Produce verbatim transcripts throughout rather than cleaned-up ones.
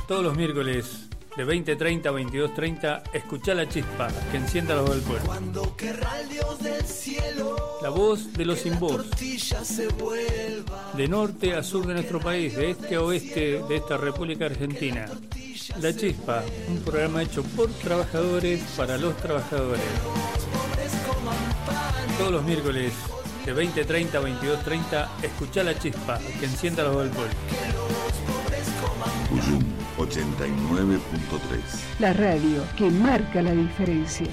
Todos los miércoles de veinte treinta a veintidós treinta, escuchá La Chispa, que encienda la voz del pueblo. Cuando querrá el Dios del cielo, la voz de los sin voz. Se vuelva. De norte a sur de nuestro país, de este a oeste de esta República Argentina. La Chispa, un programa hecho por trabajadores para los trabajadores. Todos los miércoles de veinte treinta a veintidós treinta, escuchá La Chispa, que encienda la voz del pueblo. Cuyum ochenta y nueve punto tres. La radio que marca la diferencia.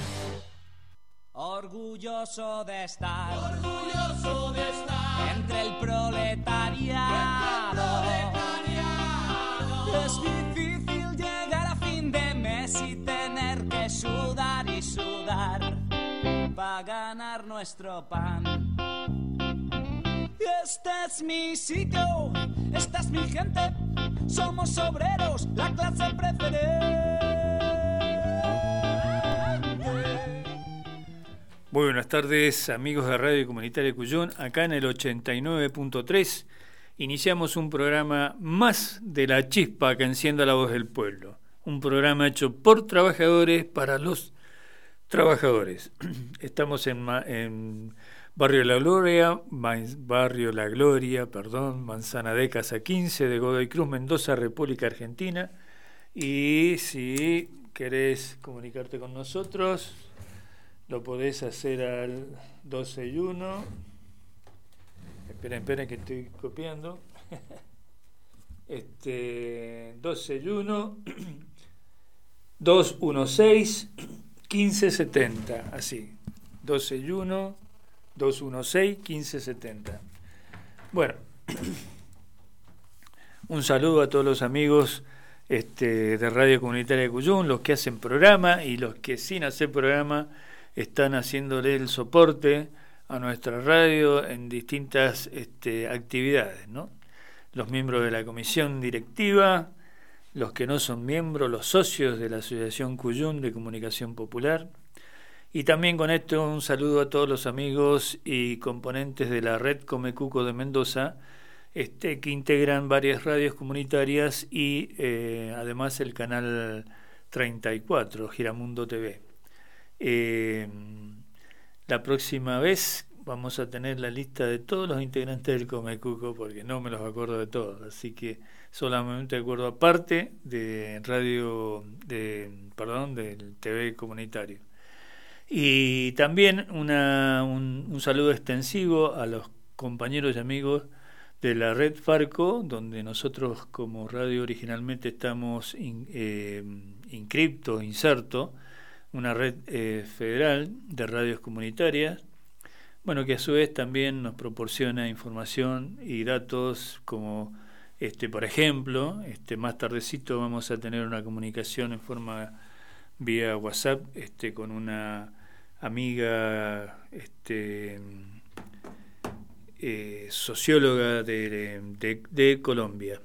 Orgulloso de estar, orgulloso de estar entre el proletariado. Entre el proletariado. Es difícil llegar a fin de mes y tener que sudar y sudar para ganar nuestro pan. Este es mi sitio, esta es mi gente, somos obreros, la clase preferente. Muy buenas tardes, amigos de Radio Comunitaria Cuyón, acá en el ochenta y nueve punto tres. Iniciamos un programa más de La Chispa que encienda la voz del pueblo. Un programa hecho por trabajadores para los trabajadores. Estamos en... en Barrio La Gloria, Barrio La Gloria, perdón, Manzana de Casa quince de Godoy Cruz, Mendoza, República Argentina. Y si querés comunicarte con nosotros, lo podés hacer al dos seis uno. Esperen, esperen que estoy copiando. Este dos seis uno dos uno seis quince setenta, así. dos seis uno dos uno seis quince setenta. Bueno, un saludo a todos los amigos este, de Radio Comunitaria de Cuyún, los que hacen programa y los que sin hacer programa están haciéndole el soporte a nuestra radio en distintas este, actividades, ¿no? Los miembros de la comisión directiva, los que no son miembros, los socios de la Asociación Cuyún de Comunicación Popular. Y también con esto un saludo a todos los amigos y componentes de la red Comecuco de Mendoza, este, que integran varias radios comunitarias y eh, además el canal treinta y cuatro, Giramundo T V. Eh, la próxima vez vamos a tener la lista de todos los integrantes del Comecuco, porque no me los acuerdo de todos, así que solamente acuerdo aparte de radio, de, perdón, del T V comunitario. Y también una, un, un saludo extensivo a los compañeros y amigos de la red Farco, donde nosotros como radio originalmente estamos in, eh, inscriptos, insertos, una red eh, federal de radios comunitarias, bueno, que a su vez también nos proporciona información y datos como, este, por ejemplo, este, más tardecito vamos a tener una comunicación en forma vía WhatsApp este, con una amiga este, eh, socióloga de, de, de Colombia,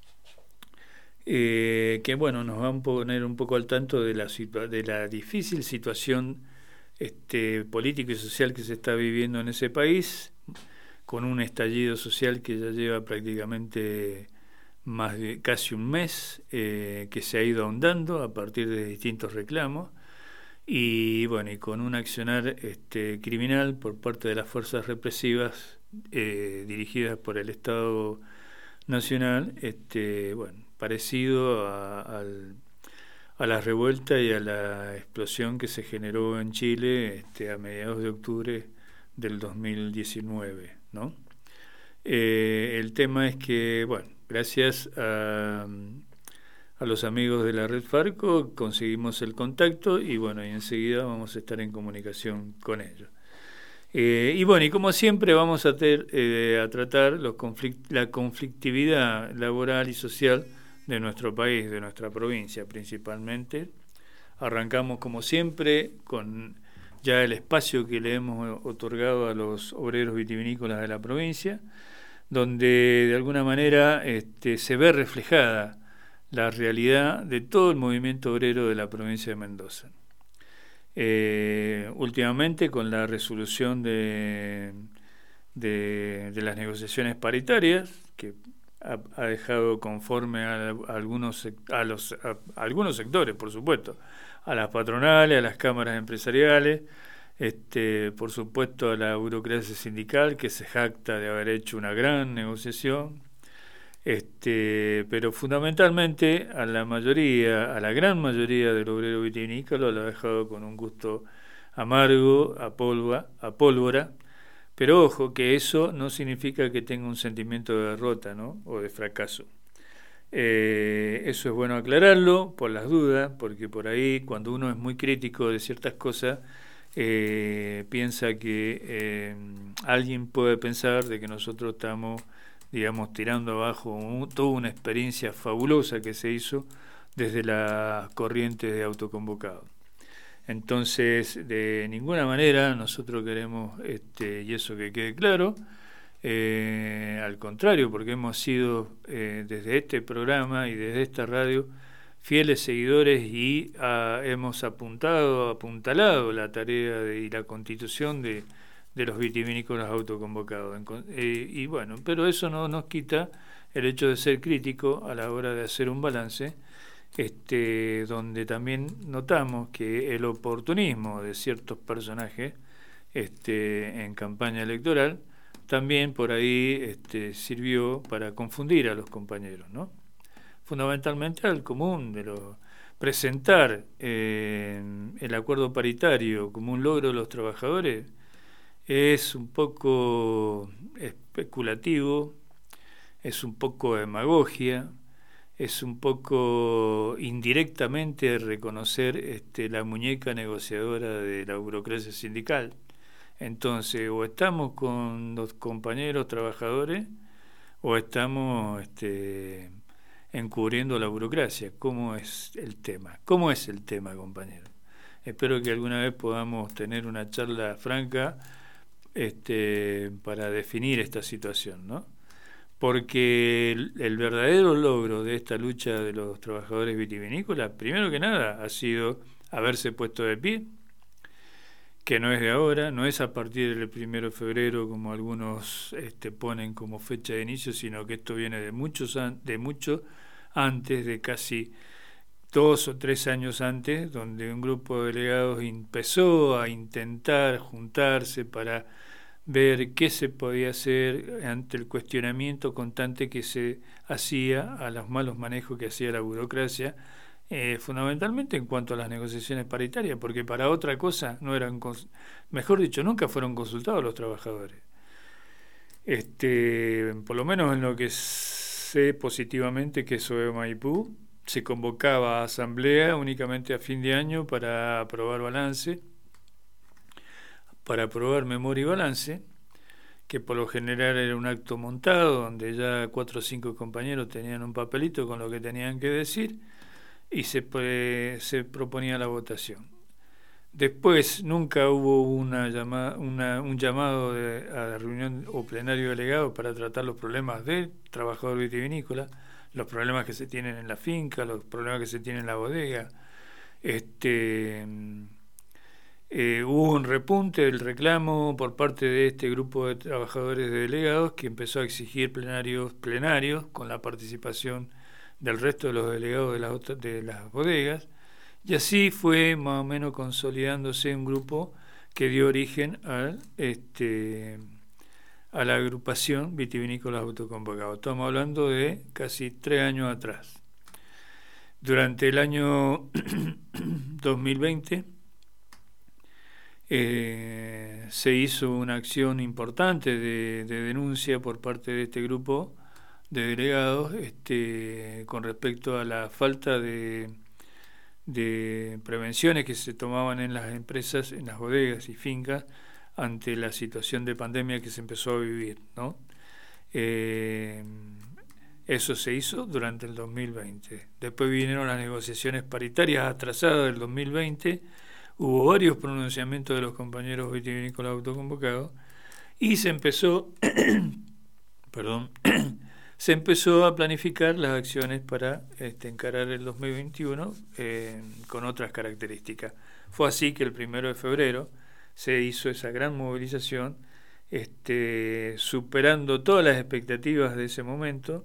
eh, que bueno, nos va a poner un poco al tanto de la, situa- de la difícil situación este, política y social que se está viviendo en ese país, con un estallido social que ya lleva prácticamente más de casi un mes, eh, que se ha ido ahondando a partir de distintos reclamos y bueno, y con un accionar este, criminal por parte de las fuerzas represivas eh, dirigidas por el Estado Nacional, este, bueno, parecido a, a, a la revuelta y a la explosión que se generó en Chile este, a mediados de octubre del dos mil diecinueve, ¿no? Eh, el tema es que, bueno, gracias a, a los amigos de la red Farco conseguimos el contacto y bueno, y enseguida vamos a estar en comunicación con ellos. Eh, y bueno, y como siempre vamos a, ter, eh, a tratar los conflict, la conflictividad laboral y social de nuestro país, de nuestra provincia principalmente. Arrancamos como siempre con ya el espacio que le hemos otorgado a los obreros vitivinícolas de la provincia, donde de alguna manera este, se ve reflejada la realidad de todo el movimiento obrero de la provincia de Mendoza. Eh, últimamente, con la resolución de, de, de las negociaciones paritarias, que ha, ha dejado conforme a, a, algunos, a, los, a, a algunos sectores, por supuesto, a las patronales, a las cámaras empresariales, este, por supuesto a la burocracia sindical, que se jacta de haber hecho una gran negociación, este, pero fundamentalmente a la mayoría, a la gran mayoría del obrero vitivinícola lo ha dejado con un gusto amargo, a pólvora, a pólvora. Pero ojo, que eso no significa que tenga un sentimiento de derrota, ¿no? O de fracaso. Eh, eso es bueno aclararlo por las dudas, porque por ahí cuando uno es muy crítico de ciertas cosas, eh, piensa que eh, alguien puede pensar de que nosotros estamos, digamos, tirando abajo un, toda una experiencia fabulosa que se hizo desde las corrientes de autoconvocados. Entonces, de ninguna manera nosotros queremos, este, y eso que quede claro, eh, al contrario, porque hemos sido eh, desde este programa y desde esta radio fieles seguidores y a, hemos apuntado, apuntalado la tarea de, y la constitución de, de los vitivinícolas autoconvocados. Eh, y bueno, pero eso no nos quita el hecho de ser crítico a la hora de hacer un balance, Este, donde también notamos que el oportunismo de ciertos personajes este, en campaña electoral también por ahí este, sirvió para confundir a los compañeros, ¿no? Fundamentalmente al común de los presentar eh, el acuerdo paritario como un logro de los trabajadores es un poco especulativo, es un poco demagogia, es un poco indirectamente reconocer este, la muñeca negociadora de la burocracia sindical. Entonces, o estamos con los compañeros trabajadores o estamos este, encubriendo la burocracia. ¿Cómo es el tema? ¿Cómo es el tema, compañeros? Espero que alguna vez podamos tener una charla franca este, para definir esta situación, ¿no? Porque el, el verdadero logro de esta lucha de los trabajadores vitivinícolas, primero que nada, ha sido haberse puesto de pie, que no es de ahora, no es a partir del primero de febrero como algunos este, ponen como fecha de inicio, sino que esto viene de muchos an- de mucho antes, de casi dos o tres años antes, donde un grupo de delegados empezó a intentar juntarse para ver qué se podía hacer ante el cuestionamiento constante que se hacía a los malos manejos que hacía la burocracia, eh, fundamentalmente en cuanto a las negociaciones paritarias, porque para otra cosa no eran, cons- mejor dicho, nunca fueron consultados los trabajadores. Este, por lo menos en lo que sé positivamente, que es O E Maipú, se convocaba a asamblea únicamente a fin de año para aprobar balance, para aprobar memoria y balance, que por lo general era un acto montado, donde ya cuatro o cinco compañeros tenían un papelito con lo que tenían que decir, y se, se proponía la votación. Después nunca hubo una llama, una, un llamado de, a la reunión o plenario delegado para tratar los problemas del trabajador vitivinícola, los problemas que se tienen en la finca, los problemas que se tienen en la bodega. Este... Eh, hubo un repunte del reclamo por parte de este grupo de trabajadores de delegados que empezó a exigir plenarios plenarios con la participación del resto de los delegados de las, de las bodegas, y así fue más o menos consolidándose un grupo que dio origen a, este, a la agrupación Vitivinícolas Autoconvocados. Estamos hablando de casi tres años atrás. Durante el año dos mil veinte Eh, se hizo una acción importante de, de denuncia por parte de este grupo de delegados este, con respecto a la falta de, de prevenciones que se tomaban en las empresas, en las bodegas y fincas ante la situación de pandemia que se empezó a vivir, ¿no? Eh, eso se hizo durante el dos mil veinte. Después vinieron las negociaciones paritarias atrasadas del dos mil veinte. Hubo varios pronunciamientos de los compañeros vitivinícolas autoconvocados y se empezó, perdón, se empezó a planificar las acciones para este, encarar el dos mil veintiuno eh, con otras características. Fue así que el primero de febrero se hizo esa gran movilización, este, superando todas las expectativas de ese momento,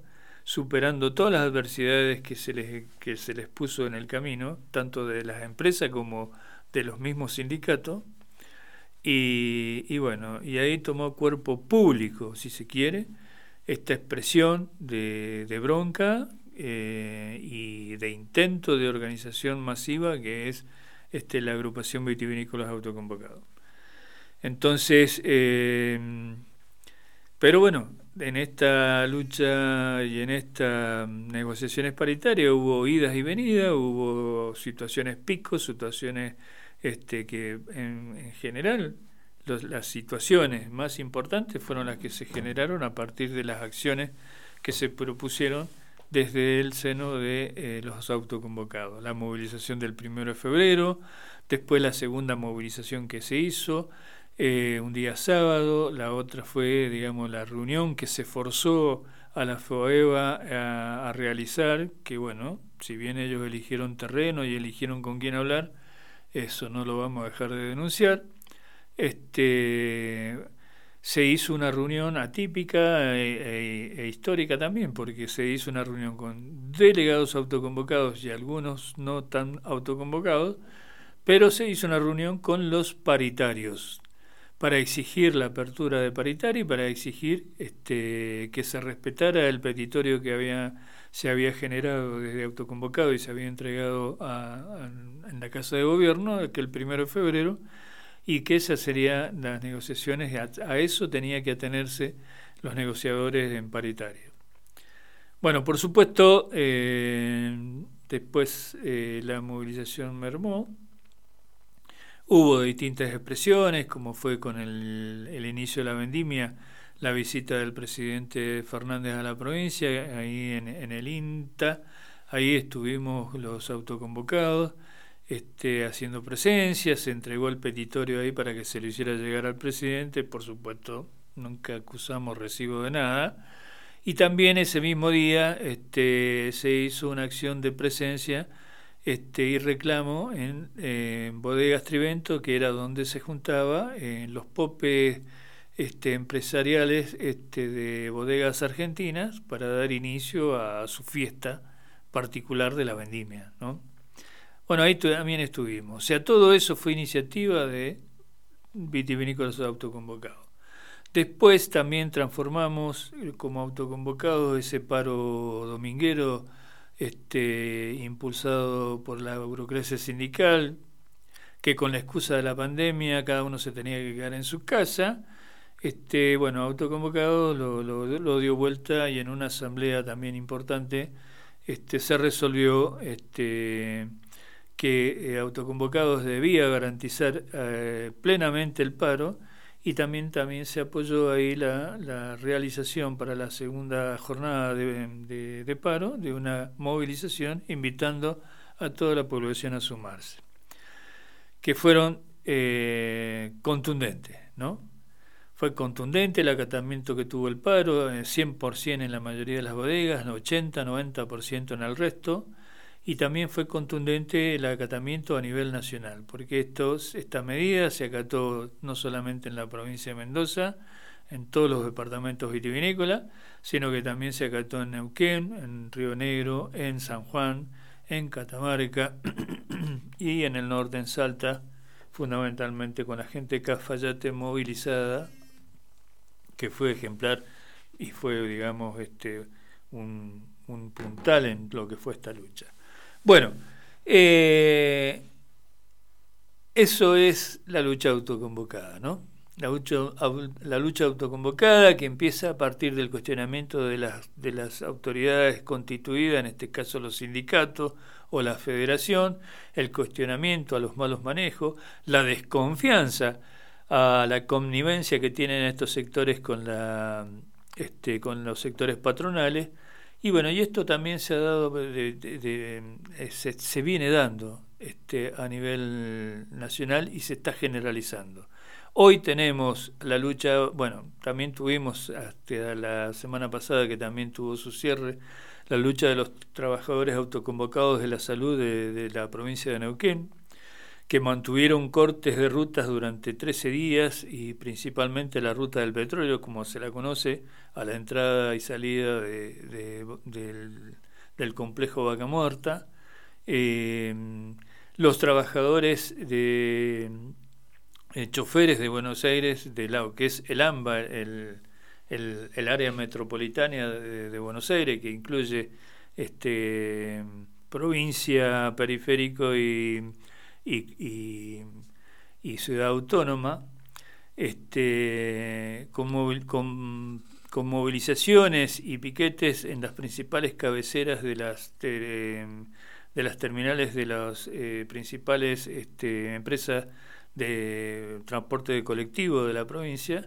superando todas las adversidades que se les, que se les puso en el camino, tanto de las empresas como de los mismos sindicatos, y, y bueno, y ahí tomó cuerpo público, si se quiere, esta expresión de, de bronca eh, y de intento de organización masiva que es este, la agrupación Vitivinícolas Autoconvocados. Entonces, eh, pero bueno, en esta lucha y en estas negociaciones paritarias hubo idas y venidas, hubo situaciones picos, situaciones este, que en, en general los, las situaciones más importantes fueron las que se generaron a partir de las acciones que se propusieron desde el seno de eh, los autoconvocados. La movilización del primero de febrero, después la segunda movilización que se hizo, Eh, un día sábado, la otra fue, digamos, la reunión que se forzó a la FOEVA a, a realizar, que bueno, si bien ellos eligieron terreno y eligieron con quién hablar, eso no lo vamos a dejar de denunciar. Este, se hizo una reunión atípica e, e, e histórica también, porque se hizo una reunión con delegados autoconvocados y algunos no tan autoconvocados, pero se hizo una reunión con los paritarios, para exigir la apertura de paritaria y para exigir este, que se respetara el petitorio que había se había generado desde autoconvocado y se había entregado a, a, en la Casa de Gobierno, que el primero de febrero, y que esas serían las negociaciones, a, a eso tenía que atenerse los negociadores en paritaria. Bueno, por supuesto, eh, después eh, la movilización mermó. Hubo distintas expresiones, como fue con el, el inicio de la vendimia, la visita del presidente Fernández a la provincia, ahí en, en el INTA, ahí estuvimos los autoconvocados, este, haciendo presencia, se entregó el petitorio ahí para que se lo hiciera llegar al presidente, por supuesto, nunca acusamos recibo de nada, y también ese mismo día este, se hizo una acción de presencia Este, y reclamo en, eh, en Bodegas Trivento, que era donde se juntaba en eh, los popes este, empresariales este, de bodegas argentinas para dar inicio a su fiesta particular de la vendimia, ¿no? Bueno, ahí también estuvimos. O sea, todo eso fue iniciativa de Vitivinícolas Autoconvocados. Después también transformamos como autoconvocados ese paro dominguero Este, impulsado por la burocracia sindical, que con la excusa de la pandemia cada uno se tenía que quedar en su casa. Este, bueno, autoconvocado lo, lo, lo dio vuelta y en una asamblea también importante este, se resolvió este, que eh, autoconvocados debía garantizar eh, plenamente el paro, y también, también se apoyó ahí la, la realización para la segunda jornada de, de, de paro, de una movilización, invitando a toda la población a sumarse, que fueron eh, contundentes, ¿no? Fue contundente el acatamiento que tuvo el paro, cien por ciento en la mayoría de las bodegas, ochenta, noventa por ciento en el resto, y también fue contundente el acatamiento a nivel nacional, porque estos, esta medida se acató no solamente en la provincia de Mendoza, en todos los departamentos vitivinícolas, sino que también se acató en Neuquén, en Río Negro, en San Juan, en Catamarca y en el norte, en Salta, fundamentalmente con la gente de Cafayate movilizada, que fue ejemplar y fue, digamos, este un, un puntal en lo que fue esta lucha. Bueno, eh, eso es la lucha autoconvocada, ¿no? La lucha, la lucha autoconvocada que empieza a partir del cuestionamiento de las, de las autoridades constituidas, en este caso los sindicatos o la federación, el cuestionamiento a los malos manejos, la desconfianza a la connivencia que tienen estos sectores con, la, este, con los sectores patronales. Y bueno, y esto también se ha dado, de, de, de, se, se viene dando este, a nivel nacional y se está generalizando. Hoy tenemos la lucha, bueno, también tuvimos hasta la semana pasada, que también tuvo su cierre, la lucha de los trabajadores autoconvocados de la salud de, de la provincia de Neuquén, que mantuvieron cortes de rutas durante trece días y principalmente la ruta del petróleo, como se la conoce, a la entrada y salida de, de, del, del complejo Vaca Muerta. Eh, los trabajadores de eh, choferes de Buenos Aires, de la, que es el AMBA, el, el, el área metropolitana de, de Buenos Aires, que incluye este, provincia, periférico y Y, y, y ciudad autónoma, este, con, movil, con, con movilizaciones y piquetes en las principales cabeceras de las de, de las terminales de las eh, principales este, empresas de transporte de colectivo de la provincia,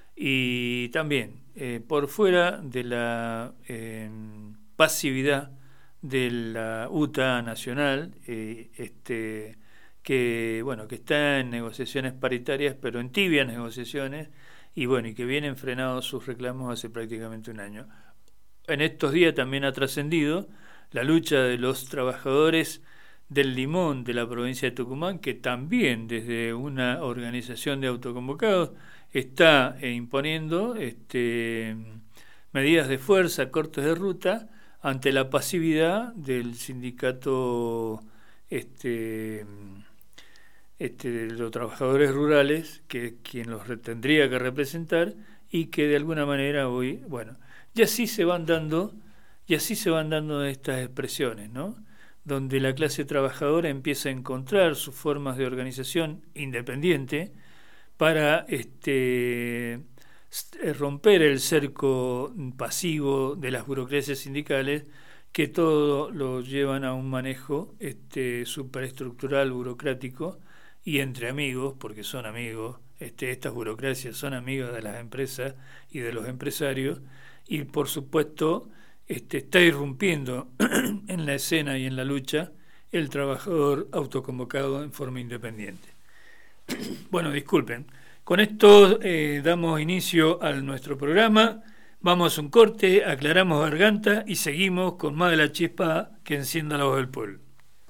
y también eh, por fuera de la eh, pasividad de la U T A nacional, eh, este que bueno que está en negociaciones paritarias, pero en tibias negociaciones, y bueno y que vienen frenados sus reclamos hace prácticamente un año. En estos días también ha trascendido la lucha de los trabajadores del limón de la provincia de Tucumán, que también desde una organización de autoconvocados está eh, imponiendo este, medidas de fuerza, cortes de ruta, ante la pasividad del sindicato este, este, de los trabajadores rurales, que quien los tendría que representar, y que de alguna manera hoy, bueno, y así se van dando, y así se van dando estas expresiones, ¿no? Donde la clase trabajadora empieza a encontrar sus formas de organización independiente para este, romper el cerco pasivo de las burocracias sindicales, que todo lo llevan a un manejo este, superestructural, burocrático, y entre amigos, porque son amigos, este, estas burocracias son amigas de las empresas y de los empresarios, y por supuesto este, está irrumpiendo en la escena y en la lucha el trabajador autoconvocado en forma independiente. Bueno, disculpen. Con esto eh, damos inicio a nuestro programa. Vamos a un corte, aclaramos garganta y seguimos con más de la chispa que encienda la voz del pueblo.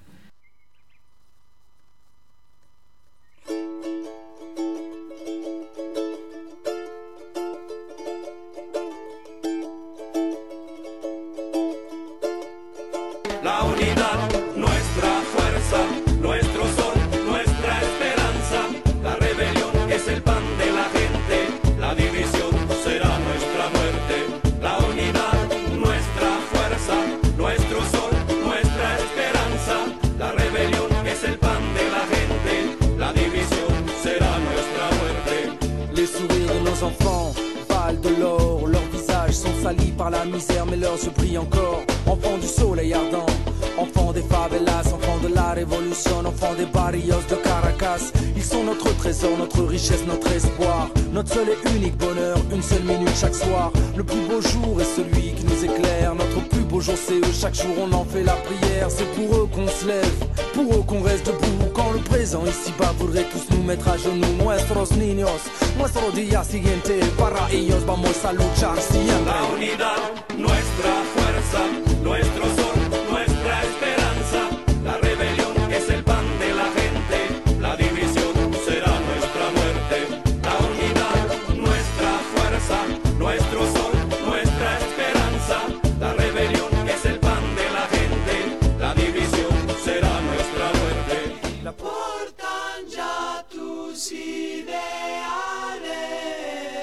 La unidad, nuestra fuerza, nuestro sol, nuestra esperanza. La rebelión es el pan de la gente, la división será nuestra muerte. La unidad, nuestra fuerza, nuestro sol, nuestra esperanza. La rebelión es el pan de la gente, la división será nuestra muerte. Les sourires de nos enfants valent de l'or, leurs visages sont salis par la misère, mais leurs yeux brillent encore. Enfants du soleil ardent, enfants des favelas, enfants de la révolution, enfants des barrios de Caracas. Ils sont notre trésor, notre richesse, notre espoir, notre seul et unique bonheur, une seule minute chaque soir. Le plus beau jour est celui qui nous éclaire, notre plus beau jour c'est eux, chaque jour on en fait la prière. C'est pour eux qu'on se lève, pour eux qu'on reste debout, quand le présent ici-bas voudrait tous nous mettre à genoux. Nuestros niños, nuestro día siguiente, para ellos vamos a luchar siempre. La unidad, nuestra fuerza, nuestro sol, nuestra esperanza. La rebelión es el pan de la gente, la división será nuestra muerte. La unidad, nuestra fuerza, nuestro sol, nuestra esperanza. La rebelión es el pan de la gente, la división será nuestra muerte. La portan ya tus ideales.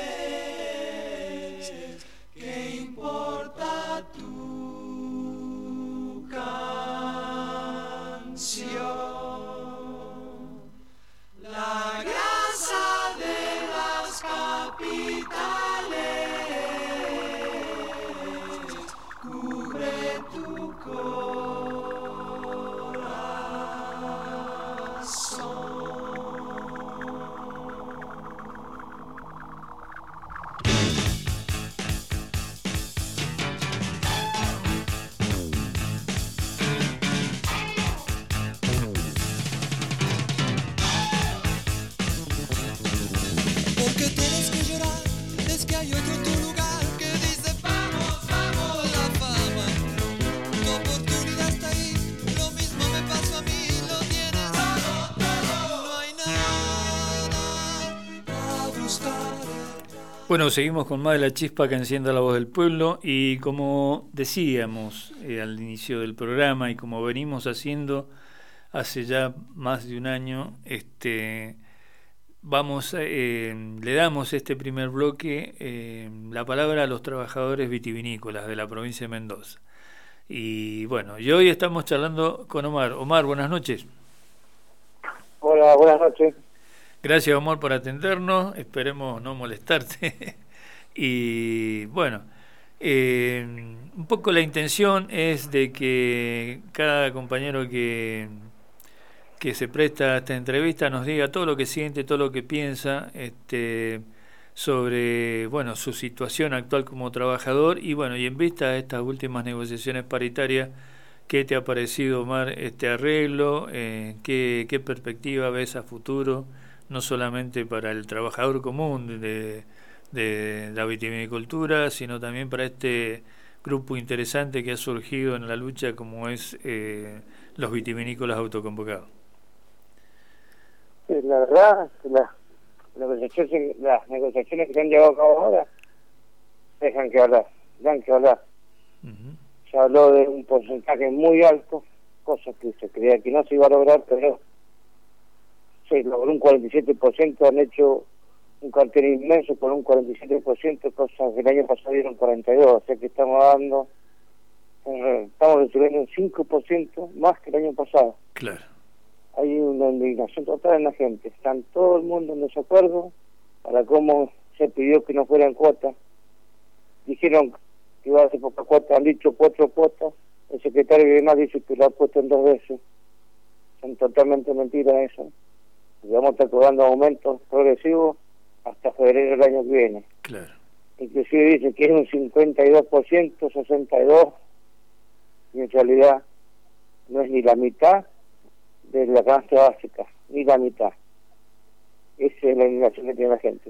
¿Qué importa tú? Bueno, seguimos con más de La Chispa que encienda la voz del pueblo y como decíamos eh, al inicio del programa y como venimos haciendo hace ya más de un año, este, vamos, eh, le damos este primer bloque eh, la palabra a los trabajadores vitivinícolas de la provincia de Mendoza. Y bueno, y hoy estamos charlando con Omar. Omar, buenas noches. Hola, buenas noches. Gracias, Omar, por atendernos. Esperemos no molestarte. Y bueno, eh, un poco la intención es de que cada compañero que, que se presta a esta entrevista nos diga todo lo que siente, todo lo que piensa este, sobre bueno su situación actual como trabajador y bueno, y en vista de estas últimas negociaciones paritarias, ¿qué te ha parecido, Omar, este arreglo? Eh, ¿qué, ¿Qué perspectiva ves a futuro? No solamente para el trabajador común de, de la vitivinicultura, sino también para este grupo interesante que ha surgido en la lucha como es eh, los vitivinícolas autoconvocados. Sí, la verdad, la, la negociaciones, las negociaciones que se han llevado a cabo ahora dejan que hablar, dejan que hablar. Uh-huh. Se habló de un porcentaje muy alto, cosa que se creía que no se iba a lograr, pero se logró un cuarenta y siete por ciento, han hecho un cartel inmenso con un cuarenta y siete por ciento, cosas que el año pasado dieron cuarenta y dos por ciento, o sea que estamos dando, eh, estamos recibiendo un cinco por ciento más que el año pasado. Claro. Hay una indignación total en la gente, están todo el mundo en desacuerdo para cómo se pidió que no fueran cuotas. Dijeron que iba a ser poca cuota, han dicho cuatro cuotas, el secretario de demás dice que lo ha puesto en dos veces. Son totalmente mentiras eso. Y vamos a estar cobrando aumentos progresivos hasta febrero del año que viene. Claro. Inclusive dice que es un cincuenta y dos por ciento, sesenta y dos por ciento, y en realidad no es ni la mitad de la canasta básica, ni la mitad. Esa es la indignación que tiene la gente.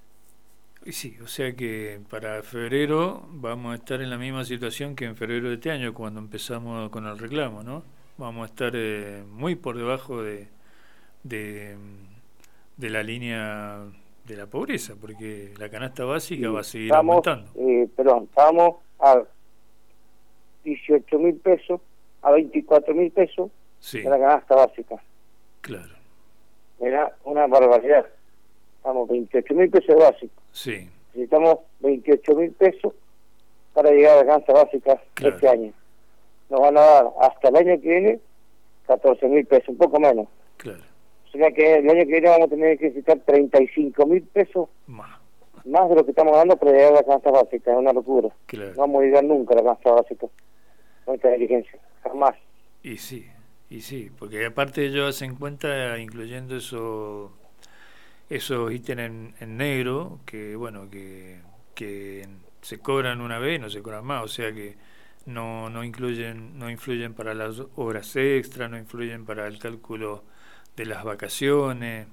Y sí, o sea que para febrero vamos a estar en la misma situación que en febrero de este año, cuando empezamos con el reclamo, ¿no? Vamos a estar eh, muy por debajo de, de, de la línea de la pobreza, porque la canasta básica sí, va a seguir estamos, aumentando. Eh, perdón, estamos a dieciocho mil pesos, a veinticuatro mil pesos sí. de la canasta básica. Claro. Era una barbaridad. Estamos veintiocho mil pesos básicos. Sí. Necesitamos veintiocho mil pesos para llegar a la canasta básica claro. este año. Nos van a dar hasta el año que viene catorce mil pesos, un poco menos. Claro. O sea que el año que viene vamos a tener que necesitar treinta y cinco mil pesos más. más de lo que estamos dando para llegar a la canasta básica. Es una locura. Claro. No vamos a llegar nunca a la canasta básica con esta diligencia, jamás. Y sí, y sí, porque aparte ellos hacen cuenta, incluyendo eso, esos ítems en, en negro, que bueno, que, que se cobran una vez y no se cobran más, o sea que no no incluyen no influyen para las horas extras, no influyen para el cálculo de las vacaciones,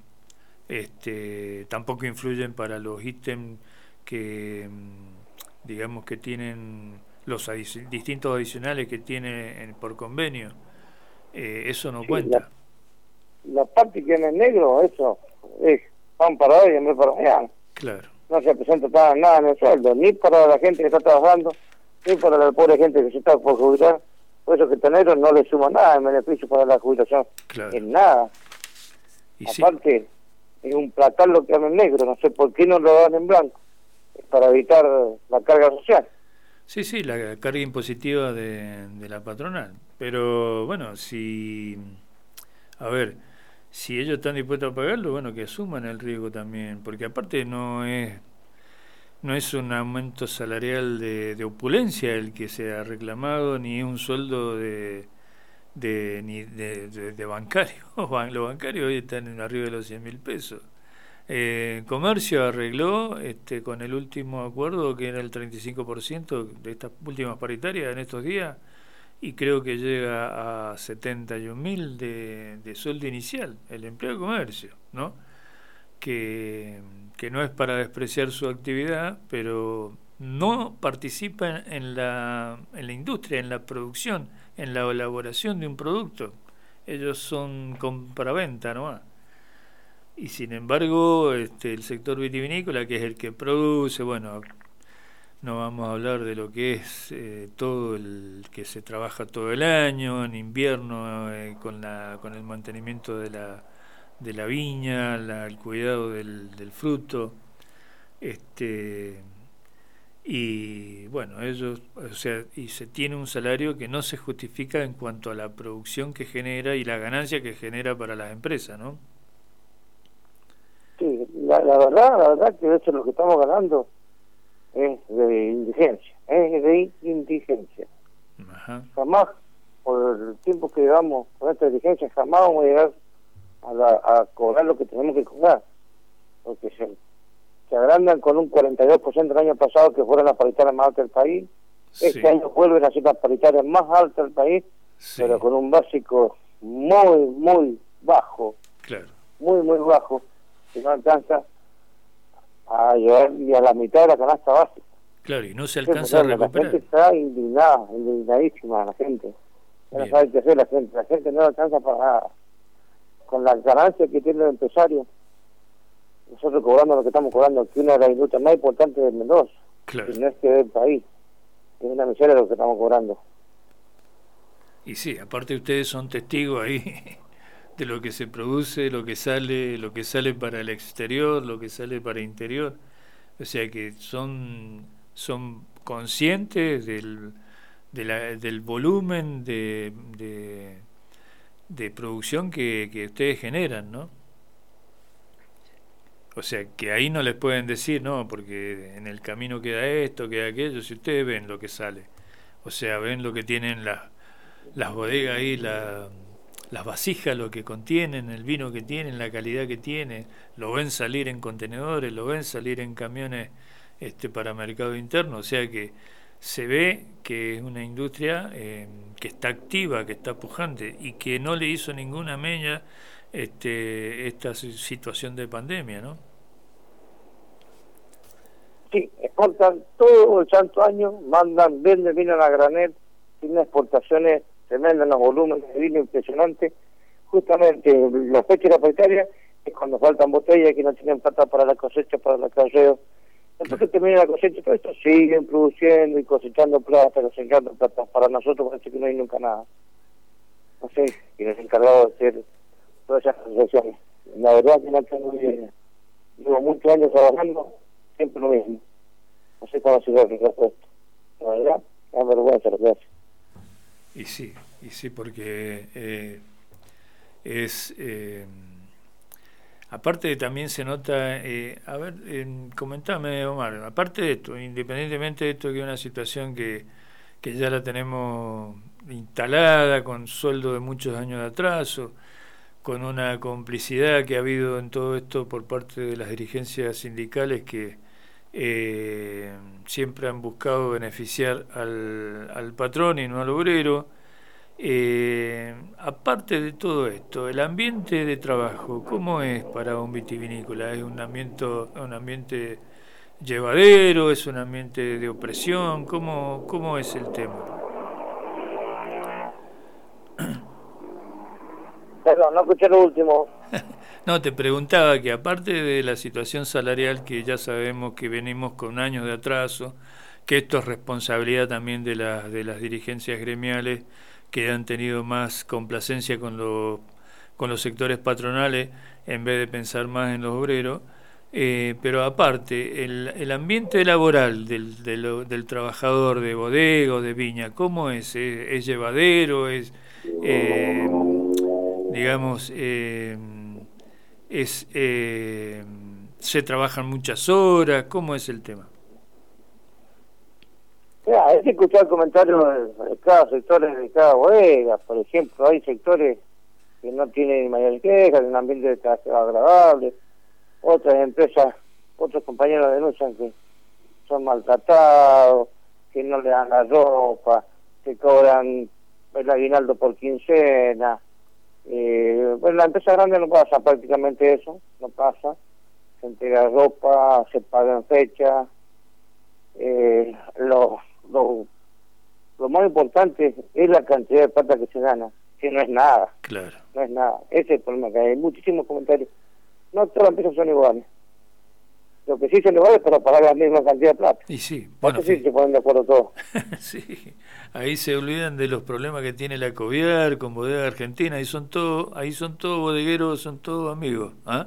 este tampoco influyen para los ítems que digamos que tienen los adic- distintos adicionales que tiene en, por convenio, eh, eso no sí, cuenta. La, la parte que viene en negro, eso es pan para hoy y hambre para mañana. Claro. No se presenta para nada en el sueldo, ni para la gente que está trabajando, ni para la pobre gente que se está por jubilar. Por eso que este negro no le suma nada en beneficio para la jubilación. Claro. En nada. Y aparte, sí. es un platal lo que dan en negro, no sé por qué no lo dan en blanco. Es para evitar la carga social. Sí, sí, la carga impositiva de, de la patronal. Pero bueno, si, a ver, si ellos están dispuestos a pagarlo, bueno, que asuman el riesgo también, porque aparte no es no es un aumento salarial de, de opulencia el que se ha reclamado, ni es un sueldo de de ni de, de, de bancario. Los bancarios hoy están en arriba de los cien mil pesos. Eh, Comercio arregló este, con el último acuerdo, que era el treinta y cinco por ciento de estas últimas paritarias en estos días, y creo que llega a setenta y un mil de, de sueldo inicial, el empleo de comercio, ¿no? Que, que no es para despreciar su actividad, pero no participa en la, en la industria, en la producción, en la elaboración de un producto. Ellos son compraventa nomás. y sin embargo este, el sector vitivinícola, que es el que produce, bueno, no vamos a hablar de lo que es eh, todo el que se trabaja todo el año, en invierno, eh, con la con el mantenimiento de la de la viña, la, el cuidado del, del fruto, este y bueno, ellos, o sea, y se tiene un salario que no se justifica en cuanto a la producción que genera y la ganancia que genera para las empresas, ¿no? Sí, la, la verdad, la verdad que eso es lo que estamos ganando. Es de indigencia, es de indigencia. Ajá. Jamás, por el tiempo que llevamos con esta indigencia, jamás vamos a llegar a, la, a cobrar lo que tenemos que cobrar, porque se, se agrandan con un cuarenta y dos por ciento el año pasado, que fueron las paritarias más altas del país. Sí. Este año vuelven a ser las paritarias más altas del país, Sí. pero con un básico muy, muy bajo, Claro. muy, muy bajo, que no alcanza a llevar ni a la mitad de la canasta básica. Claro, y no se Sí, alcanza a porque la recuperar. gente está indignada, indignadísima la gente. Ya no Bien. sabe qué hacer la gente. La gente no alcanza para nada. Con la ganancia que tiene el empresario, nosotros cobrando lo que estamos cobrando, que una de las industrias más importantes de Mendoza, Claro. y no es que del país. Es una miseria lo que estamos cobrando. Y sí, aparte ustedes son testigos ahí de lo que se produce, lo que sale, lo que sale para el exterior, lo que sale para el interior. O sea que son son conscientes del de la, del volumen de, de, de producción que, que ustedes generan, ¿no? O sea que ahí no les pueden decir, no, porque en el camino queda esto, queda aquello, si ustedes ven lo que sale. O sea, ven lo que tienen las las bodegas ahí, la, las vasijas, lo que contienen, el vino que tienen, la calidad que tiene, lo ven salir en contenedores, lo ven salir en camiones este, para mercado interno, o sea que se ve que es una industria eh, que está activa, que está pujante y que no le hizo ninguna meña este, esta situación de pandemia, ¿no? Sí, exportan todo el santo año, mandan, venden vino a granel, tienen exportaciones tremendas, los volúmenes de vino impresionantes. Justamente los fechas de la paritaria es cuando faltan botellas que no tienen plata para la cosecha, para el acarreo. Después que termina la cosecha, todo esto siguen produciendo y cosechando plata, cosechando plata. Para nosotros parece que no hay nunca nada. No sé, y los encargados de hacer todas esas asociaciones. La verdad que no tengo idea. Llevo muchos años trabajando, siempre lo mismo. No sé cómo se lo repuesto. La verdad, es vergüenza lo que hace. Y sí, y sí, porque eh, es... Eh, aparte también se nota, eh, a ver, eh, comentame Omar, aparte de esto, independientemente de esto que es una situación que, que ya la tenemos instalada, con sueldo de muchos años de atraso, con una complicidad que ha habido en todo esto por parte de las dirigencias sindicales que eh, siempre han buscado beneficiar al, al patrón y no al obrero. Eh, aparte de todo esto, el ambiente de trabajo, ¿cómo es para un vitivinícola? ¿Es un ambiente, un ambiente llevadero? ¿Es un ambiente de opresión? ¿Cómo, cómo es el tema? Perdón, no escuché lo último. No, te preguntaba que aparte de la situación salarial, que ya sabemos que venimos con años de atraso, que esto es responsabilidad también de, la, de las dirigencias gremiales, que han tenido más complacencia con los, con los sectores patronales en vez de pensar más en los obreros, eh, pero aparte, el, el ambiente laboral del, del, del trabajador de bodega o de viña, ¿cómo es? ¿Es, es llevadero? ¿Es, eh, digamos, eh, es, eh, se trabajan muchas horas? ¿Cómo es el tema? Mira, hay que escuchar comentarios de, de cada sector, de cada bodega. Por ejemplo, hay sectores que no tienen mayor queja, un ambiente de trabajo agradable. Otras empresas, otros compañeros denuncian que son maltratados, que no le dan la ropa, que cobran el aguinaldo por quincena. Eh, bueno, la empresa grande no pasa prácticamente eso, no pasa. Se entrega ropa, se paga en fecha. Eh, los Lo, lo más importante es la cantidad de plata que se gana, que no es nada. Claro. No es nada. Ese es el problema, que hay muchísimos comentarios No todas las empresas son iguales. Lo que sí son iguales para pagar la misma cantidad de plata. Y sí, bueno, sí, se ponen de acuerdo todos. Sí, ahí se olvidan de los problemas que tiene la Coviar con Bodega Argentina, ahí son todos, ahí son todos bodegueros, son todos amigos, ¿ah?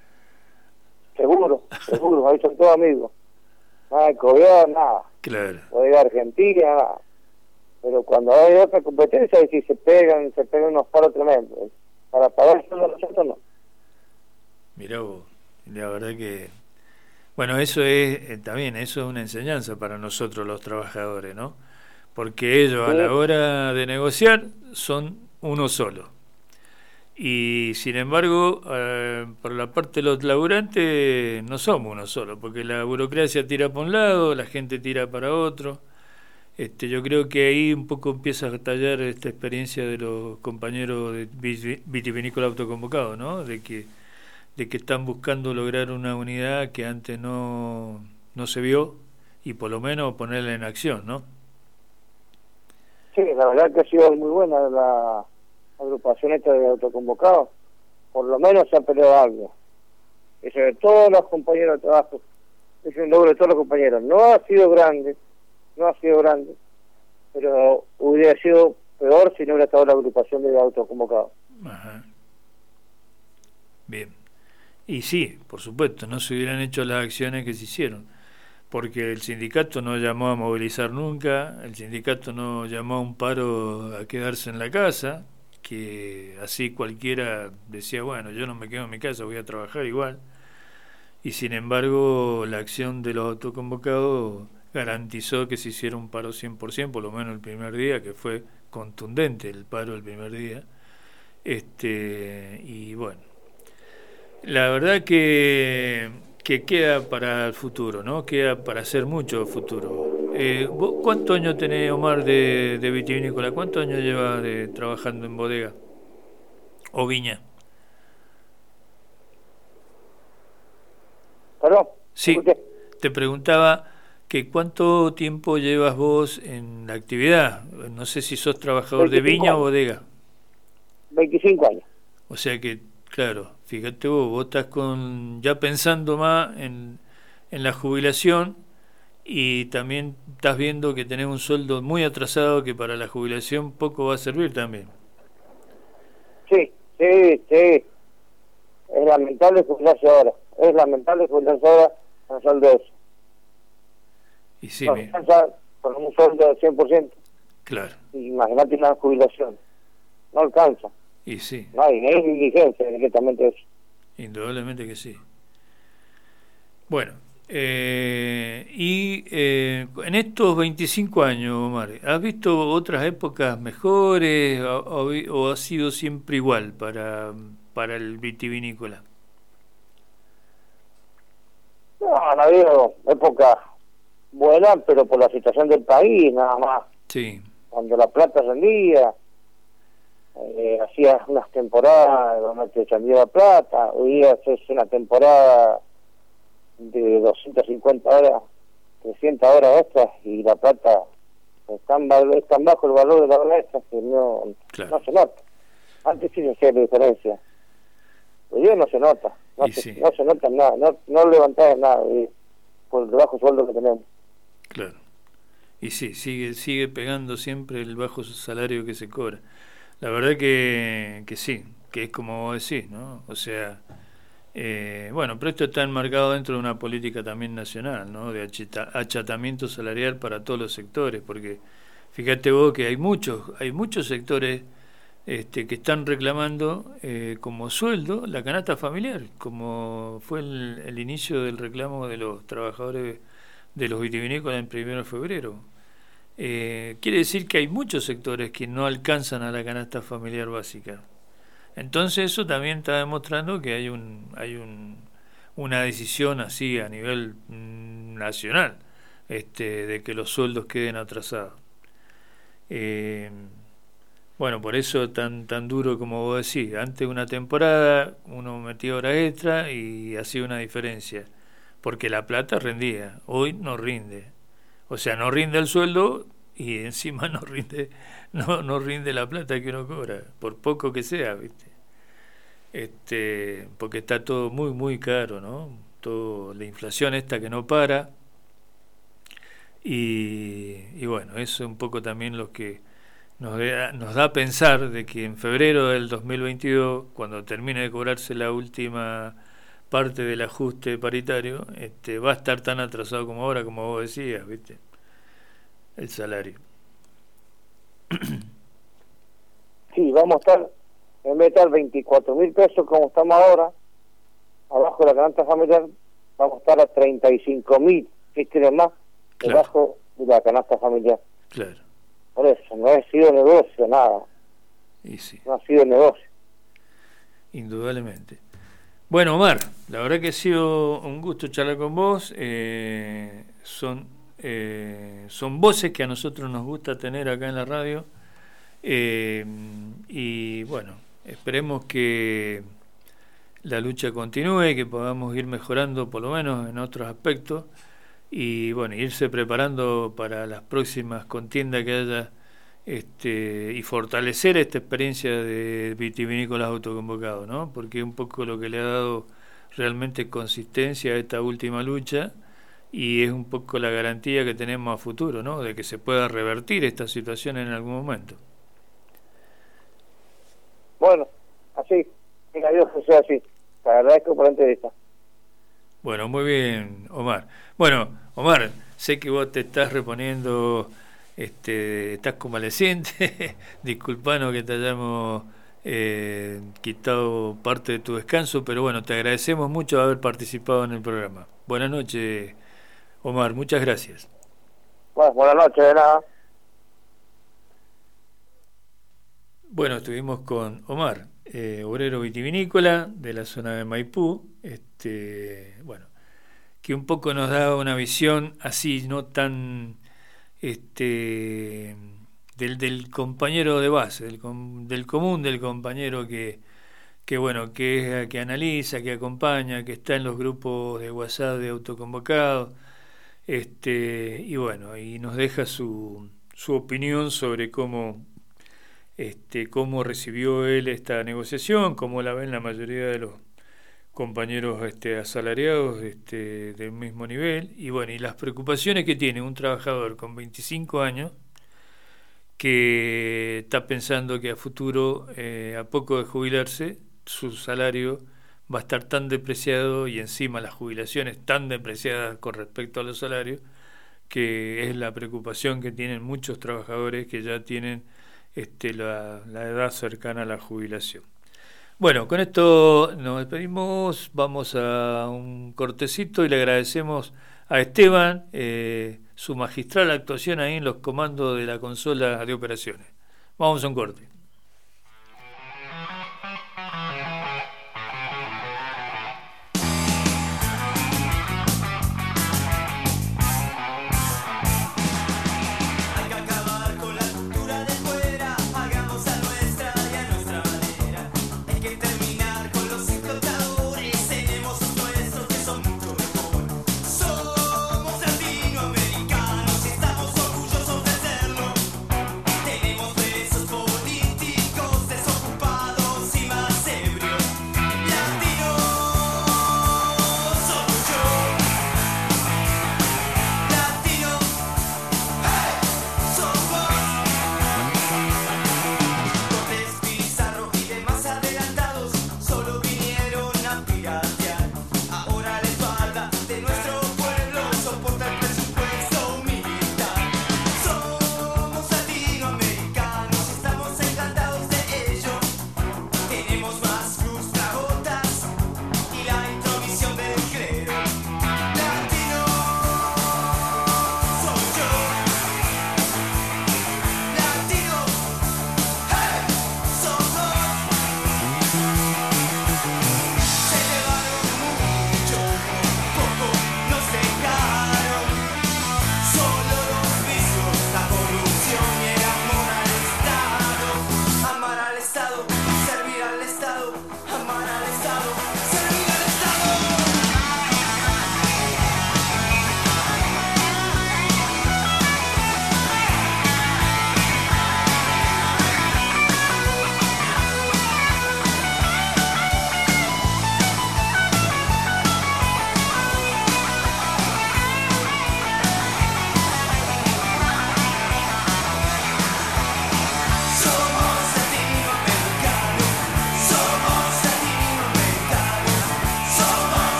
Seguro, seguro, ahí son todos amigos. Nada de Coviar, nada. Claro. Bodega Argentina, nada. Pero cuando hay otra competencia, ahí sí se pegan, se pegan unos palos tremendos. Para pagar eso nosotros no. Mirá vos, la verdad que... Bueno, eso es eh, también, eso es una enseñanza para nosotros los trabajadores, ¿no? Porque ellos sí, a la hora de negociar son uno solo. Y sin embargo, eh, por la parte de los laburantes no somos uno solo, porque la burocracia tira para un lado, la gente tira para otro. Este, yo creo que ahí un poco empieza a tallar esta experiencia de los compañeros de vitivinícola autoconvocados, ¿no? De que de que están buscando lograr una unidad que antes no, no se vio y por lo menos ponerla en acción, ¿no? Sí, la verdad que ha sido muy buena la agrupación esta de autoconvocados. Por lo menos se ha peleado algo. Eso de todos los compañeros de trabajo, es un logro de todos los compañeros. No ha sido grande, no ha sido grande, pero hubiera sido peor si no hubiera estado la agrupación de autoconvocados. Ajá. Bien. Y sí, por supuesto, no se hubieran hecho las acciones que se hicieron, porque el sindicato no llamó a movilizar nunca, el sindicato no llamó a un paro a quedarse en la casa, que así cualquiera decía, bueno, yo no me quedo en mi casa, voy a trabajar igual, y sin embargo la acción de los autoconvocados garantizó que se hiciera un paro cien por ciento, por lo menos el primer día, que fue contundente el paro el primer día, este y bueno, la verdad que, que queda para el futuro, ¿no? Queda para hacer mucho futuro. Eh, ¿vos ¿Cuántos años tenés, Omar, de, de vitivinícola? ¿Cuántos años llevas de, trabajando en bodega o viña? ¿Perdón? Sí, te preguntaba que cuánto tiempo llevas vos en la actividad. No sé si sos trabajador de viña años. O bodega. veinticinco años. O sea que, claro, fíjate vos, vos estás con, ya pensando más en, en la jubilación y también estás viendo que tenés un sueldo muy atrasado que para la jubilación poco va a servir también. Sí, sí, sí. Es lamentable jubilarse ahora. Es lamentable jubilarse ahora con sueldo de eso. Y sí, no me... alcanza con un sueldo del cien por ciento. Claro. Imagínate una jubilación. No alcanza. Y sí. No hay, no hay diligencia directamente eso. Indudablemente que sí. Bueno, eh, y eh, en estos veinticinco años, Omar, ¿has visto otras épocas mejores o, o, o ha sido siempre igual para, para el vitivinícola? No, no ha habido época buena, pero por la situación del país, nada más. Sí. Cuando la plata rendía, eh, hacía unas temporadas donde te salía la plata, hoy día es una temporada de doscientas cincuenta horas, trescientas horas extras y la plata es tan, es tan bajo el valor de la hora extra que no, claro. no se nota. Antes sí se hacía la diferencia, hoy día no se nota, no, se, sí. no se nota nada, no, no levantás nada eh, por el bajo sueldo que tenemos. Claro. Y sí, sigue sigue pegando siempre el bajo salario que se cobra. La verdad que, que sí, que es como vos decís, ¿no? O sea, eh, bueno, pero esto está enmarcado dentro de una política también nacional, ¿no? De achita, achatamiento salarial para todos los sectores, porque fíjate vos que hay muchos, hay muchos sectores este, que están reclamando eh, como sueldo la canasta familiar, como fue el, el inicio del reclamo de los trabajadores de los vitivinícolas en primero de febrero. Eh, quiere decir que hay muchos sectores que no alcanzan a la canasta familiar básica. Entonces eso también está demostrando que hay un hay un una decisión así a nivel mm, nacional, este, de que los sueldos queden atrasados. Eh, bueno, por eso tan tan duro como vos decís. Antes de una temporada uno metía horas extra y hacía una diferencia, porque la plata rendía. Hoy no rinde. O sea, no rinde el sueldo y encima no rinde no no rinde la plata que uno cobra, por poco que sea, ¿viste? este, porque está todo muy, muy caro, ¿no? Todo, la inflación esta que no para, y, y bueno, eso es un poco también lo que nos da, nos da a pensar de que en febrero del dos mil veintidós, cuando termine de cobrarse la última parte del ajuste paritario, este, va a estar tan atrasado como ahora, como vos decías, ¿viste? El salario. Sí, vamos a estar, en vez de estar veinticuatro mil pesos como estamos ahora, abajo de la canasta familiar, vamos a estar a treinta y cinco mil, si quieren más, claro, debajo de la canasta familiar. Claro. Por eso, no ha sido negocio, nada. Y sí. No ha sido negocio. Indudablemente. Bueno, Omar, la verdad que ha sido un gusto charlar con vos. Eh, son, eh, son voces que a nosotros nos gusta tener acá en la radio. Eh, y bueno, esperemos que la lucha continúe, que podamos ir mejorando por lo menos en otros aspectos y bueno, irse preparando para las próximas contiendas que haya, este, y fortalecer esta experiencia de vitivinícolas autoconvocados, ¿no? Porque es un poco lo que le ha dado realmente consistencia a esta última lucha y es un poco la garantía que tenemos a futuro, ¿no? De que se pueda revertir esta situación en algún momento. Bueno, así, venga Dios que sea así. Te agradezco por la entrevista. Bueno, muy bien, Omar. Bueno, Omar, sé que vos te estás reponiendo, este, estás convaleciente. Disculpanos que te hayamos eh, quitado parte de tu descanso, pero bueno, te agradecemos mucho haber participado en el programa. Buenas noches, Omar, muchas gracias. Bueno, buenas noches, de nada. Bueno, estuvimos con Omar, eh, obrero vitivinícola de la zona de Maipú, este, bueno, que un poco nos da una visión así, no tan este del, del compañero de base, del, del común del compañero que, que bueno, que es que analiza, que acompaña, que está en los grupos de WhatsApp de autoconvocados, este, y bueno, y nos deja su, su opinión sobre cómo Este, cómo recibió él esta negociación, cómo la ven la mayoría de los compañeros este, asalariados este, del mismo nivel, y bueno, y las preocupaciones que tiene un trabajador con veinticinco años que está pensando que a futuro, eh, a poco de jubilarse, su salario va a estar tan depreciado y encima las jubilaciones tan depreciadas con respecto a los salarios, que es la preocupación que tienen muchos trabajadores que ya tienen Este, la, la edad cercana a la jubilación. Bueno, con esto nos despedimos, vamos a un cortecito y le agradecemos a Esteban eh, su magistral actuación ahí en los comandos de la consola de operaciones. Vamos a un corte. Tenemos besos por ti.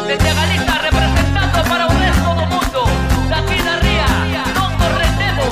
desde Galicia representando para o resto do mundo. Daqui da ría, non nos rendemos.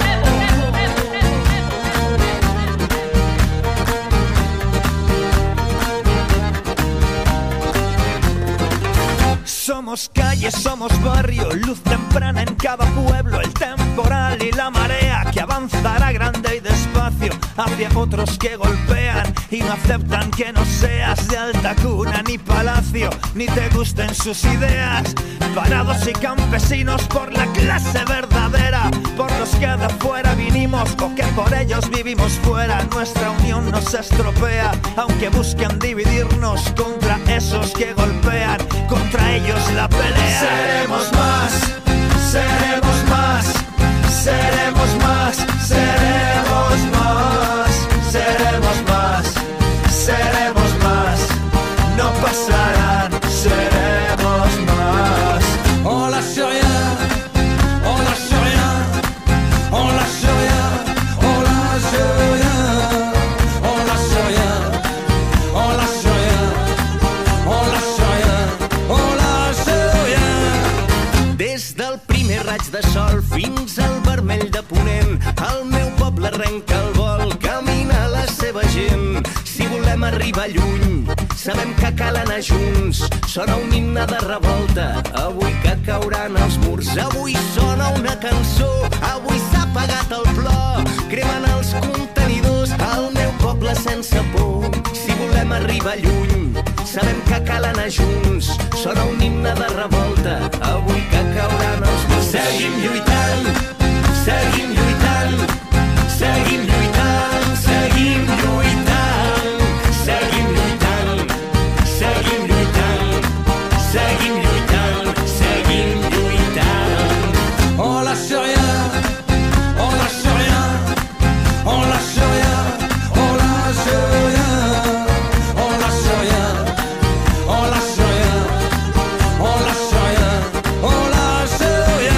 Somos calle, somos barrio, luz temprana en cada pueblo, el temporal y la marea que avanzará grande y despacio hacia otros que golpean y no aceptan que no seas de alta cuna ni palacio, ni te gusten sus ideas. Parados y campesinos por la clase verdadera, por los que de fuera vinimos o que por ellos vivimos fuera. Nuestra unión nos estropea, aunque busquen dividirnos contra esos que golpean, contra ellos la pelea. Seremos más, seremos más, seremos más, seremos más, seremos más, seremos más, no pasarán, seremos más. On lâche rien, on lâche rien, on lâche rien, on lâche rien, on lâche rien, on lâche rien, on lâche rien, on lâche rien. Des del primer raig de sol fins al vermell de ponent, el meu poble arrenca el vol, camina la seva gent. Si volem arribar lluny, sabem que cal anar junts. Sona un himne de revolta, avui que cauran els murs. Avui sona una cançó, avui s'ha apagat el plor. Cremen els contenidors, el meu poble sense por. Si volem arribar lluny, sabem que cal anar junts. Sona un himne de revolta, avui que cauran els murs. Seguim lluitant, seguim lluitant, seguim lluitant, seguim lluitant, seguim lluitant, seguim lluitant, seguim lluitant, seguim lluitant. On lâche rien, on lâche rien, on lâche rien, on lâche rien, on lâche rien, on lâche rien, on lâche rien, on lâche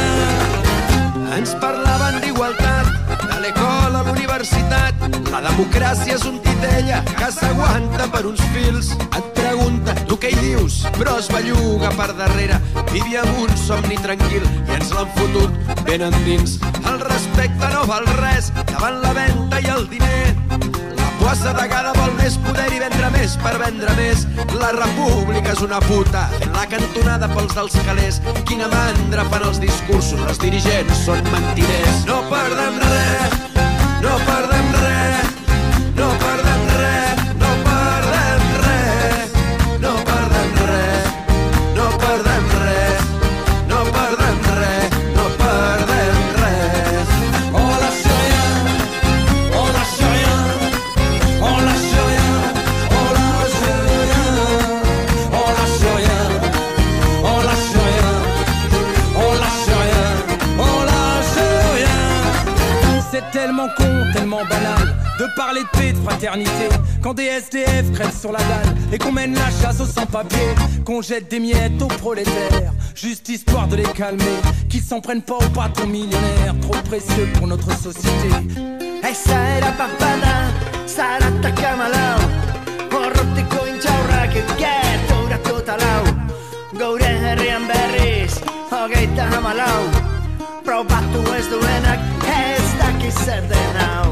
rien. Ens parlaven d'igualtat, de l'école a l'universitat. La democràcia és un titella que s'aguanta per uns fils. Et pregunta, tu què hi dius? Però es belluga per darrere. Vivíem un somni tranquil i ens l'han fotut ben endins. El respecte no val res davant la venda i el diner. La poassa de cada vol més poder i vendre més per vendre més. La república és una puta, fent la cantonada pels dels calés. Quina mandra fan els discursos, els dirigents són mentirers. No perdem res, no perdem res, no perdem res, no perdem res, no perdem res, no perdem res, no perdem res, no perdem res. On lâche rien, on lâche rien, on lâche rien, on lâche rien, on lâche rien, on lâche rien, on lâche rien, on lâche rien. C'est tellement con, tellement banal de parler de paix, de fraternité, quand des S D F crèvent sur la dalle et qu'on mène la chasse aux sans-papiers, qu'on jette des miettes aux prolétaires, juste histoire de les calmer, qu'ils s'en prennent pas aux patrons millionnaires, trop précieux pour notre société. Essa era papada, sarà camalau, corrotti coinciaura che ghetto ora totalau, gaure herrian berriz, hogeita hamalau, probatu ez duenak, ez daki zer den hau.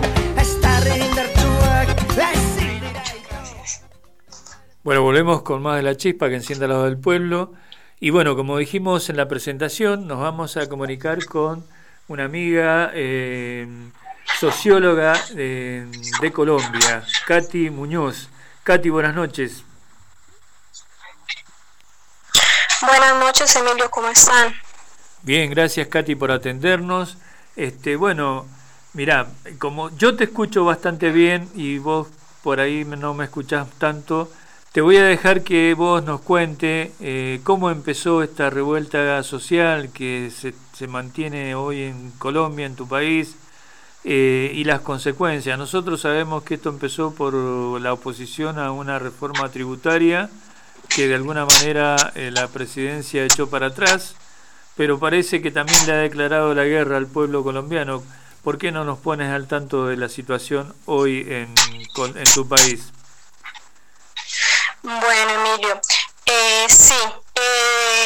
Bueno, volvemos con más de La Chispa que encienda la voz del pueblo. Y bueno, como dijimos en la presentación, nos vamos a comunicar con una amiga eh, socióloga eh, de Colombia, Katy Muñoz. Katy, buenas noches. Buenas noches, Emilio, ¿cómo están? Bien, gracias, Katy, por atendernos. Este, bueno, mirá, como yo te escucho bastante bien y vos por ahí no me escuchás tanto, te voy a dejar que vos nos cuente eh, cómo empezó esta revuelta social que se, se mantiene hoy en Colombia, en tu país, eh, y las consecuencias. Nosotros sabemos que esto empezó por la oposición a una reforma tributaria que de alguna manera eh, la presidencia echó para atrás, pero parece que también le ha declarado la guerra al pueblo colombiano. ¿Por qué no nos pones al tanto de la situación hoy en, en tu país? Bueno, Emilio, eh, sí, eh,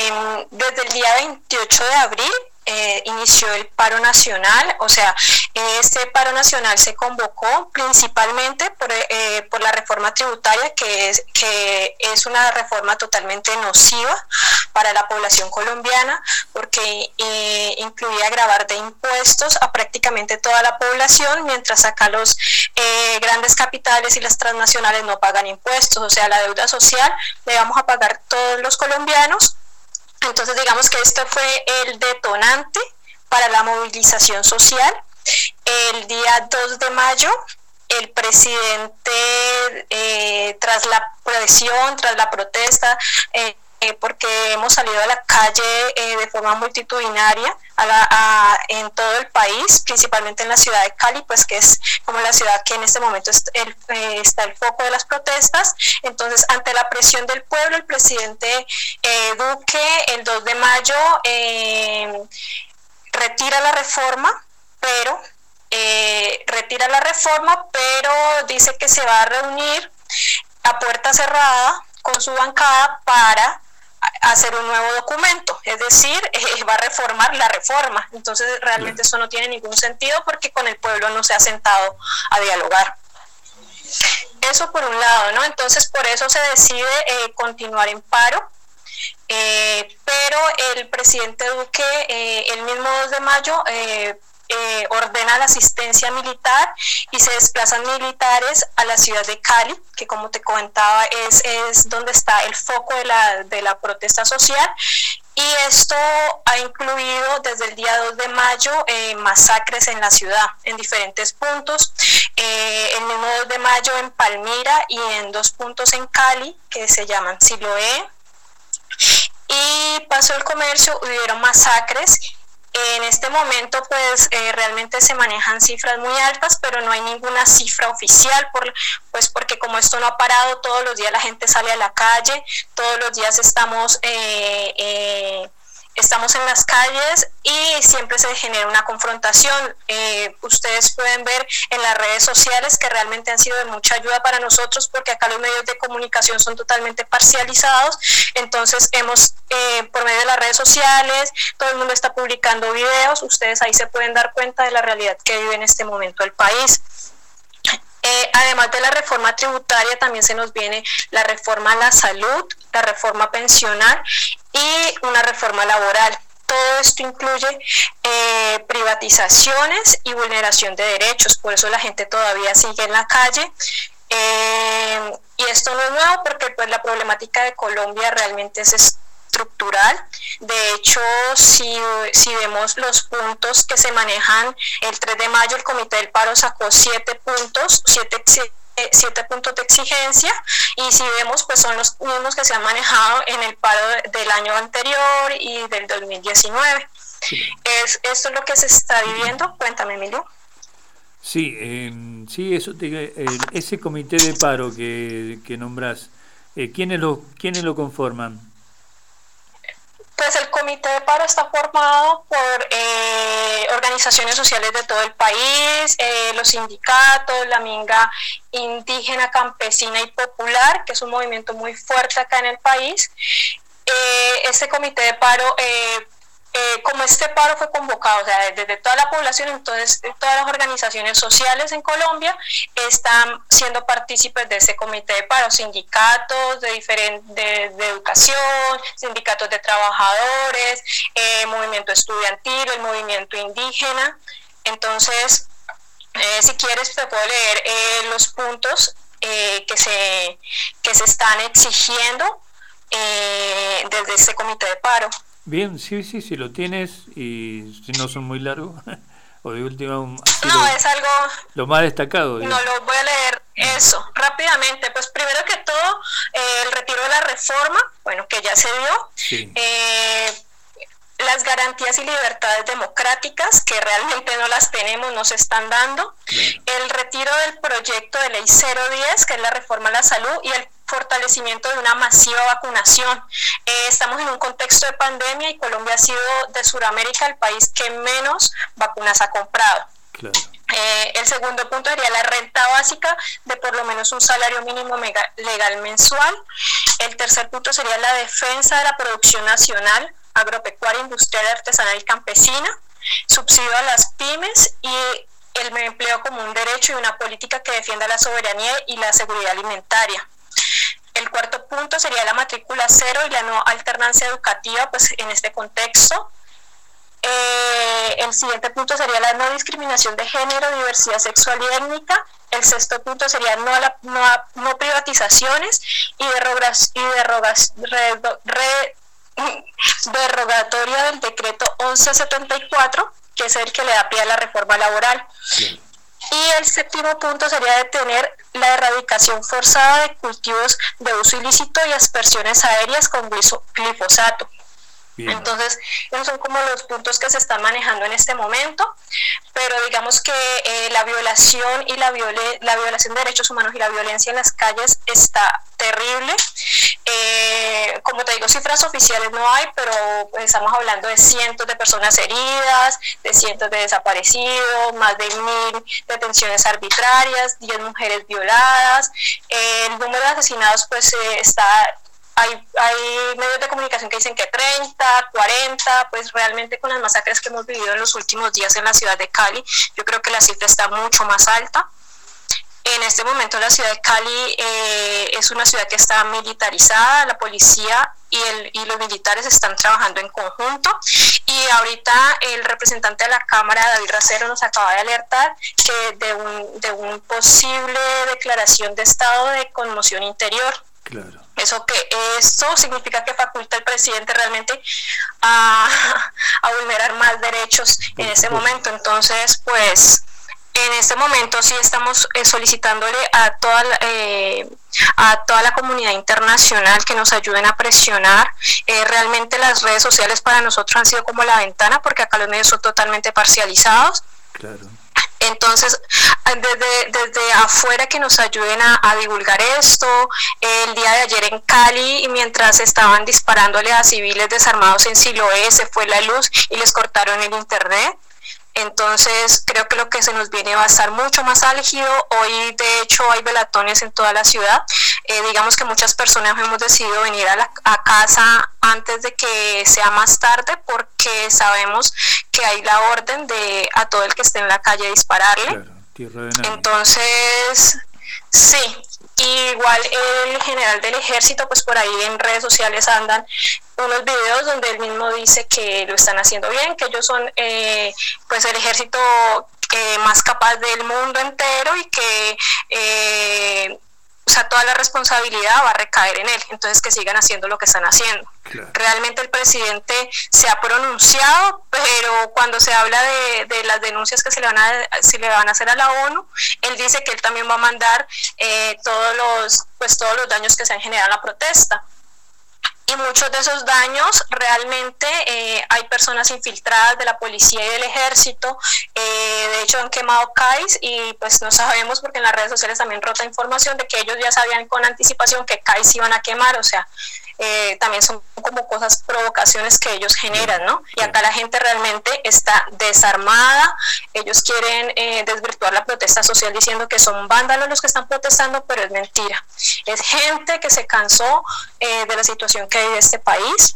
desde el día veintiocho de abril eh, inició el paro nacional, o sea, este paro nacional se convocó principalmente por, eh, por la reforma tributaria, que es, que es una reforma totalmente nociva para la población colombiana, porque eh, incluía gravar de impuestos a prácticamente toda la población, mientras acá los eh, grandes capitales y las transnacionales no pagan impuestos, o sea, la deuda social le vamos a pagar todos los colombianos. Entonces digamos que este fue el detonante para la movilización social. El día dos de mayo, el presidente, eh, tras la presión, tras la protesta, eh, eh, porque hemos salido a la calle eh, de forma multitudinaria a la, a, en todo el país, principalmente en la ciudad de Cali, pues que es como la ciudad que en este momento es el, eh, está el foco de las protestas. Entonces, ante la presión del pueblo, el presidente eh, Duque el dos de mayo eh, retira la reforma, pero eh, retira la reforma, pero dice que se va a reunir a puerta cerrada con su bancada para hacer un nuevo documento, es decir, eh, va a reformar la reforma. Entonces realmente eso no tiene ningún sentido, porque con el pueblo no se ha sentado a dialogar. Eso por un lado, ¿no? Entonces por eso se decide eh, continuar en paro, eh, pero el presidente Duque eh, el mismo dos de mayo eh, Eh, ordena la asistencia militar y se desplazan militares a la ciudad de Cali, que como te comentaba es, es donde está el foco de la, de la protesta social, y esto ha incluido desde el día dos de mayo eh, masacres en la ciudad, en diferentes puntos, eh, el mismo dos de mayo en Palmira y en dos puntos en Cali que se llaman Siloé, y Paso del Comercio hubieron masacres. En este momento pues eh, realmente se manejan cifras muy altas, pero no hay ninguna cifra oficial, por, pues porque como esto no ha parado, todos los días la gente sale a la calle, todos los días estamos eh, eh, estamos en las calles y siempre se genera una confrontación. Eh, ustedes pueden ver en las redes sociales que realmente han sido de mucha ayuda para nosotros, porque acá los medios de comunicación son totalmente parcializados. Entonces hemos, eh, por medio de las redes sociales, todo el mundo está publicando videos, ustedes ahí se pueden dar cuenta de la realidad que vive en este momento el país. Eh, además de la reforma tributaria, también se nos viene la reforma a la salud, la reforma pensional y una reforma laboral. Todo esto incluye eh, privatizaciones y vulneración de derechos, por eso la gente todavía sigue en la calle. Eh, y esto no es nuevo, porque pues la problemática de Colombia realmente es estructural. De hecho, si, si vemos los puntos que se manejan, el tres de mayo el Comité del Paro sacó siete puntos, siete, siete puntos de exigencia, y si vemos pues son los mismos que se han manejado en el paro del año anterior y del dos mil diecinueve. Sí. Es, ¿Esto es lo que se está viviendo? Cuéntame, Emilio. Sí, eh, sí, eso te, eh, ese comité de paro que, que nombrás, eh, ¿quiénes lo, quiénes lo conforman? Pues el comité de paro está formado por eh, organizaciones sociales de todo el país, eh, los sindicatos, la minga indígena, campesina y popular, que es un movimiento muy fuerte acá en el país. Eh, este comité de paro, eh, eh, como este paro fue convocado, o sea, desde, desde toda la población, entonces todas las organizaciones sociales en Colombia están siendo partícipes de ese comité de paro, sindicatos de, diferente, de, de educación, sindicatos de trabajadores, eh, movimiento estudiantil, el movimiento indígena. Entonces, eh, si quieres te puedo leer eh, los puntos eh, que, se, que se están exigiendo eh, desde este comité de paro. Bien, sí, sí, si lo tienes y si no son muy largos, o de última... No, lo, es algo... Lo más destacado. Digamos. No, lo voy a leer eso rápidamente. Pues primero que todo, eh, el retiro de la reforma, bueno, que ya se dio. Sí. Eh, las garantías y libertades democráticas, que realmente no las tenemos, no se están dando. Claro. El retiro del proyecto de ley cero diez, que es la reforma a la salud, y el fortalecimiento de una masiva vacunación. Eh, estamos en un contexto de pandemia y Colombia ha sido de Sudamérica el país que menos vacunas ha comprado. Claro. Eh, el segundo punto sería la renta básica de por lo menos un salario mínimo mega, legal mensual. El tercer punto sería la defensa de la producción nacional agropecuaria, industrial, artesanal y campesina, subsidio a las pymes y el empleo como un derecho y una política que defienda la soberanía y la seguridad alimentaria. El cuarto punto sería la matrícula cero y la no alternancia educativa, pues en este contexto. Eh, el siguiente punto sería la no discriminación de género, diversidad sexual y étnica. El sexto punto sería no, a la, no, a, no privatizaciones y, derrogas, y derrogas, re, re, derogatoria del decreto once setenta y cuatro, que es el que le da pie a la reforma laboral. Sí. Y el séptimo punto sería detener la erradicación forzada de cultivos de uso ilícito y aspersiones aéreas con glifosato. Bien. Entonces, esos son como los puntos que se están manejando en este momento, pero digamos que eh, la violación y la, viole la violación de derechos humanos y la violencia en las calles está terrible. Eh, como te digo, cifras oficiales no hay, pero estamos hablando de cientos de personas heridas, de cientos de desaparecidos, más de mil detenciones arbitrarias, diez mujeres violadas. Eh, el número de asesinados pues eh, está... Hay, hay medios de comunicación que dicen que treinta, cuarenta, pues realmente con las masacres que hemos vivido en los últimos días en la ciudad de Cali, yo creo que la cifra está mucho más alta. En este momento la ciudad de Cali eh, es una ciudad que está militarizada, la policía y, el, y los militares están trabajando en conjunto, y ahorita el representante de la Cámara, David Racero, nos acaba de alertar que de un, de un posible declaración de estado de conmoción interior. Claro. Eso que esto significa que faculta al presidente realmente a, a vulnerar más derechos en ese momento. Entonces, pues, en este momento sí estamos eh, solicitándole a toda la, eh, a toda la comunidad internacional que nos ayuden a presionar. Eh, realmente las redes sociales para nosotros han sido como la ventana, porque acá los medios son totalmente parcializados. Claro. Entonces, desde, desde afuera que nos ayuden a, a divulgar esto. El día de ayer en Cali, mientras estaban disparándole a civiles desarmados en Siloé, se fue la luz y les cortaron el internet. Entonces, creo que lo que se nos viene va a estar mucho más álgido. Hoy, de hecho, hay velatones en toda la ciudad. Eh, digamos que muchas personas hemos decidido venir a, la, a casa antes de que sea más tarde, porque sabemos que hay la orden de a todo el que esté en la calle dispararle. Claro, tierra de nadie. Entonces, sí. Igual el general del ejército, pues por ahí en redes sociales andan unos videos donde él mismo dice que lo están haciendo bien, que ellos son eh, pues el ejército eh, más capaz del mundo entero, y que eh, o sea, toda la responsabilidad va a recaer en él, entonces que sigan haciendo lo que están haciendo. Claro. Realmente el presidente se ha pronunciado, pero cuando se habla de, de las denuncias que se le van a se le van a hacer a la ONU, él dice que él también va a mandar eh, todos los pues todos los daños que se han generado en la protesta. Y muchos de esos daños realmente eh, hay personas infiltradas de la policía y del ejército. Eh, de hecho han quemado C A I S, y pues no sabemos, porque en las redes sociales también rota información de que ellos ya sabían con anticipación que C A I S iban a quemar. O sea, eh, también son como cosas, provocaciones que ellos generan, ¿no? Y acá la gente realmente está desarmada. Ellos quieren eh, desvirtuar la protesta social diciendo que son vándalos los que están protestando, pero es mentira. Es gente que se cansó eh, de la situación que hay de este país.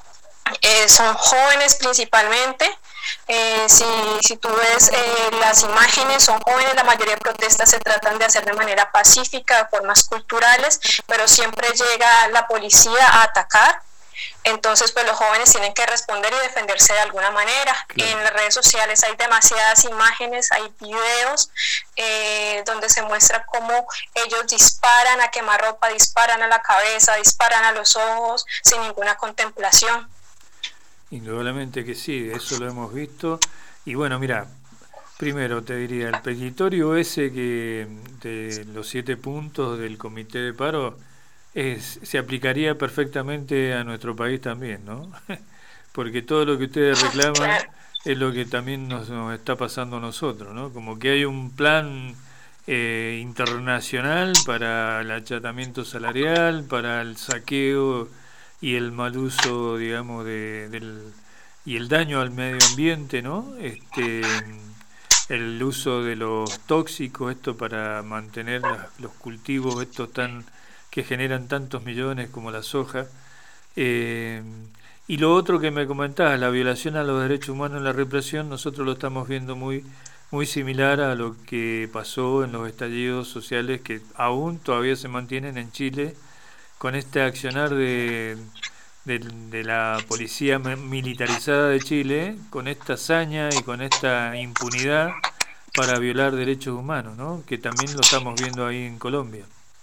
Eh, son jóvenes principalmente. Eh, si, si tú ves eh, las imágenes, son jóvenes. La mayoría de protestas se tratan de hacer de manera pacífica, de formas culturales, pero siempre llega la policía a atacar. Entonces pues los jóvenes tienen que responder y defenderse de alguna manera. Claro. En las redes sociales hay demasiadas imágenes, hay videos eh, donde se muestra cómo ellos disparan a quemarropa, disparan a la cabeza, disparan a los ojos sin ninguna contemplación. Indudablemente que sí, eso lo hemos visto. Y bueno, mira, primero te diría, el petitorio ese que de los siete puntos del comité de paro es, se aplicaría perfectamente a nuestro país también, ¿no? Porque todo lo que ustedes reclaman es lo que también nos, nos está pasando a nosotros, ¿no? Como que hay un plan eh, internacional para el achatamiento salarial, para el saqueo y el mal uso, digamos, de, del y el daño al medio ambiente, ¿no? Este, el uso de los tóxicos, esto para mantener las, los cultivos estos tan que generan tantos millones como la soja, eh, Y lo otro que me comentabas, la violación a los derechos humanos en la represión, nosotros lo estamos viendo muy muy similar a lo que pasó en los estallidos sociales que aún todavía se mantienen en Chile, con este accionar de, de, de la policía militarizada de Chile, con esta hazaña y con esta impunidad para violar derechos humanos, ¿no? Que también lo estamos viendo ahí en Colombia.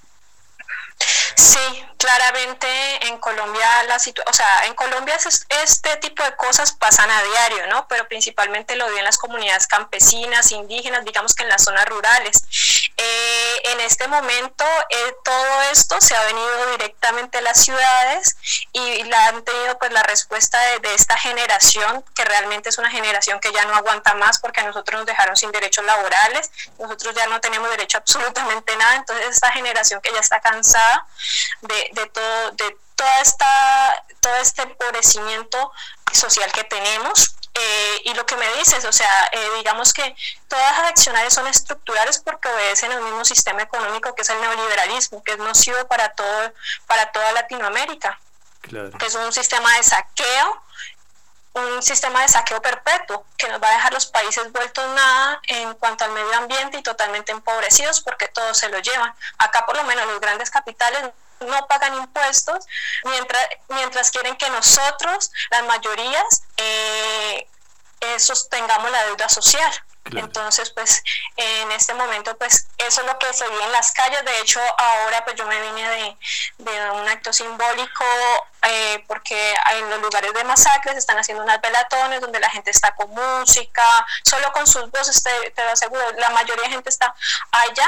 Sí, claramente en Colombia la situ- o sea, en Colombia es, este tipo de cosas pasan a diario, ¿no? Pero principalmente lo vi en las comunidades campesinas, indígenas, digamos que en las zonas rurales. Eh, en este momento eh, todo esto se ha venido directamente a las ciudades y la han tenido pues la respuesta de, de esta generación, que realmente es una generación que ya no aguanta más porque a nosotros nos dejaron sin derechos laborales, nosotros ya no tenemos derecho a absolutamente nada, entonces esta generación que ya está cansada de, de todo, de toda esta, todo este empobrecimiento social que tenemos. Eh, y lo que me dices, o sea, eh, digamos que todas las acciones son estructurales porque obedecen al mismo sistema económico que es el neoliberalismo, que es nocivo para todo, para toda Latinoamérica. Claro. Que es un sistema de saqueo, un sistema de saqueo perpetuo que nos va a dejar los países vueltos nada en cuanto al medio ambiente y totalmente empobrecidos porque todos se lo llevan. Acá por lo menos los grandes capitales no pagan impuestos, mientras, mientras quieren que nosotros, las mayorías, eh, eh, sostengamos la deuda social. Claro. Entonces, pues, en este momento, pues, eso es lo que se vive en las calles. De hecho, ahora, pues, yo me vine de, de un acto simbólico, eh, porque en los lugares de masacres están haciendo unas velatones donde la gente está con música, solo con sus voces, te, te lo aseguro, la mayoría de gente está allá.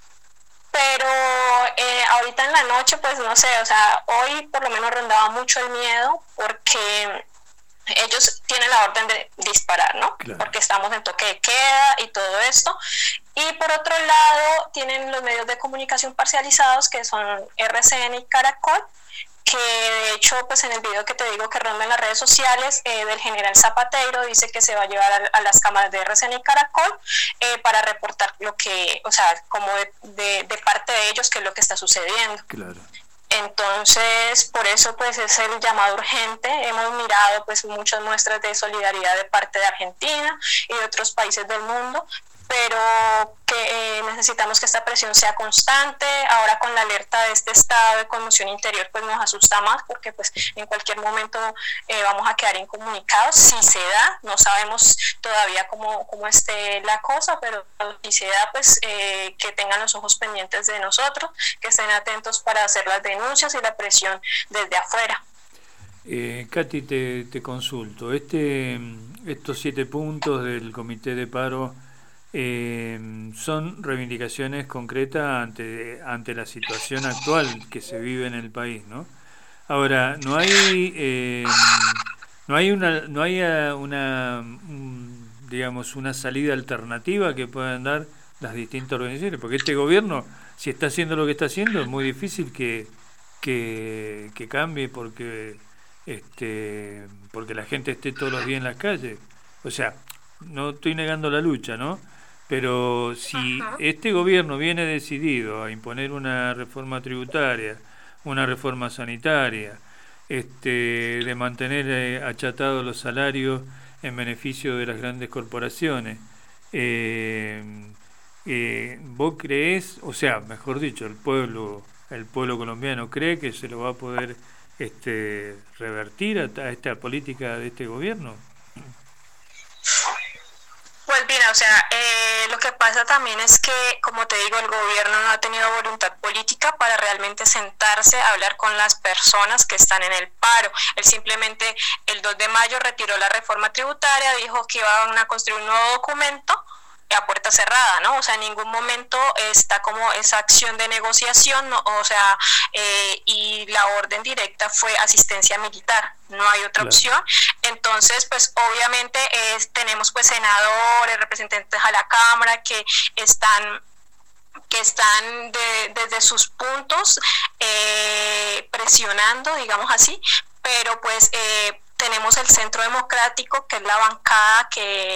Pero eh, ahorita en la noche, pues no sé, o sea, hoy por lo menos rondaba mucho el miedo porque ellos tienen la orden de disparar, ¿no? Claro. Porque estamos en toque de queda y todo esto. Y por otro lado, tienen los medios de comunicación parcializados que son R C N y Caracol, que de hecho, pues en el video que te digo que ronda en las redes sociales eh, del general Zapatero, dice que se va a llevar a, a las cámaras de R C N y Caracol eh, para reportar lo que, o sea, como de, de, de parte de ellos, qué es lo que está sucediendo. Claro. Entonces, por eso pues es el llamado urgente. Hemos mirado pues muchas muestras de solidaridad de parte de Argentina y de otros países del mundo, pero que eh, necesitamos que esta presión sea constante. Ahora con la alerta de este estado de conmoción interior pues nos asusta más porque pues en cualquier momento eh, vamos a quedar incomunicados si se da. No sabemos todavía cómo, cómo esté la cosa, pero si se da pues eh, que tengan los ojos pendientes de nosotros, que estén atentos para hacer las denuncias y la presión desde afuera. Eh, Katy, te, te consulto, este, estos siete puntos del Comité de Paro Eh, son reivindicaciones concretas ante ante la situación actual que se vive en el país, ¿no? Ahora, no hay eh, no hay una no hay una un, digamos una salida alternativa que puedan dar las distintas organizaciones, porque este gobierno, si está haciendo lo que está haciendo, es muy difícil que que, que cambie porque este porque la gente esté todos los días en las calles. O sea, no estoy negando la lucha, ¿no? Pero si este gobierno viene decidido a imponer una reforma tributaria, una reforma sanitaria, este, de mantener eh, achatados los salarios en beneficio de las grandes corporaciones, eh, eh, ¿vos creés, o sea, mejor dicho, el pueblo, el pueblo colombiano cree que se lo va a poder este, revertir a, a esta política de este gobierno? Pues mira, o sea, eh, lo que pasa también es que, como te digo, el gobierno no ha tenido voluntad política para realmente sentarse a hablar con las personas que están en el paro. Él simplemente el dos de mayo retiró la reforma tributaria, dijo que iban a construir un nuevo documento a puerta cerrada, ¿no? O sea, en ningún momento está como esa acción de negociación, ¿no? O sea, eh, y la orden directa fue asistencia militar, no hay otra claro. opción. Entonces, pues obviamente eh, tenemos pues senadores, representantes a la Cámara que están que están de, desde sus puntos eh, presionando, digamos así, pero pues eh, tenemos el Centro Democrático, que es la bancada que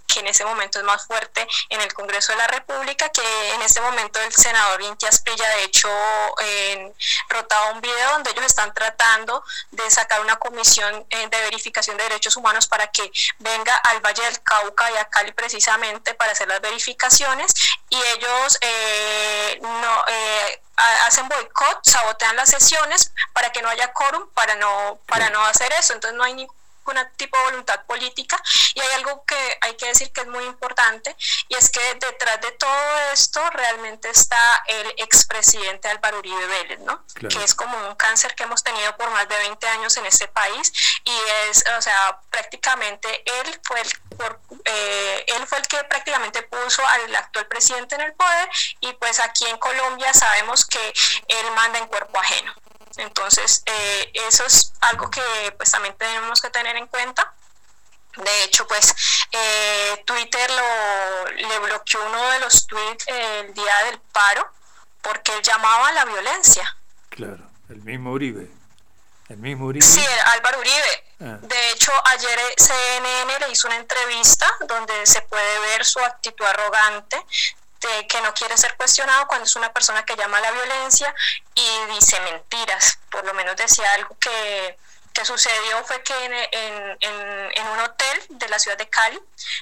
que en ese momento es más fuerte en el Congreso de la República, que en este momento el senador Inti Asprilla de hecho eh, rotaba un video donde ellos están tratando de sacar una comisión eh, de verificación de derechos humanos para que venga al Valle del Cauca y a Cali precisamente para hacer las verificaciones, y ellos eh, no eh, hacen boicot, sabotean las sesiones para que no haya quórum, para no para no hacer eso. Entonces no hay ningún tipo de voluntad política. Y hay algo que hay que decir que es muy importante, y es que detrás de todo esto realmente está el expresidente Álvaro Uribe Vélez, ¿no? Claro. Que es como un cáncer que hemos tenido por más de veinte años en este país, y es, o sea, prácticamente él fue el por, eh, él fue el que prácticamente puso al actual presidente en el poder, y pues aquí en Colombia sabemos que él manda en cuerpo ajeno. Entonces eh, eso es algo que pues también tenemos que tener en cuenta. De hecho, pues eh, Twitter lo, le bloqueó uno de los tweets eh, el día del paro porque él llamaba a la violencia. Claro, el mismo Uribe. El mismo Uribe. Sí, Álvaro Uribe. Ah. De hecho, ayer C N N le hizo una entrevista donde se puede ver su actitud arrogante, de que no quiere ser cuestionado cuando es una persona que llama a la violencia y dice mentiras. Por lo menos decía algo que, que sucedió fue que en, en, en, en un hotel de la ciudad de Cali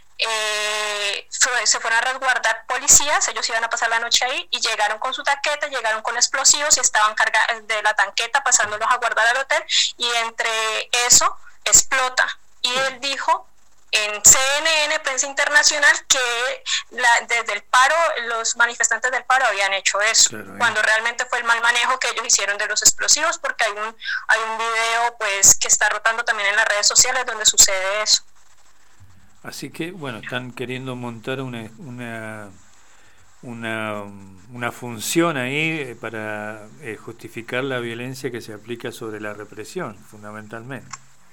eh, fue, se fueron a resguardar policías, ellos iban a pasar la noche ahí y llegaron con su tanqueta, llegaron con explosivos y estaban cargados de la tanqueta pasándolos a guardar al hotel, y entre eso explota. Y él dijo en C N N, Prensa Internacional, que la, desde el paro, los manifestantes del paro habían hecho eso, claro, cuando realmente fue el mal manejo que ellos hicieron de los explosivos, porque hay un hay un video pues que está rotando también en las redes sociales donde sucede eso. Así que, bueno, están queriendo montar una una una, una función ahí para eh, justificar la violencia que se aplica sobre la represión, fundamentalmente.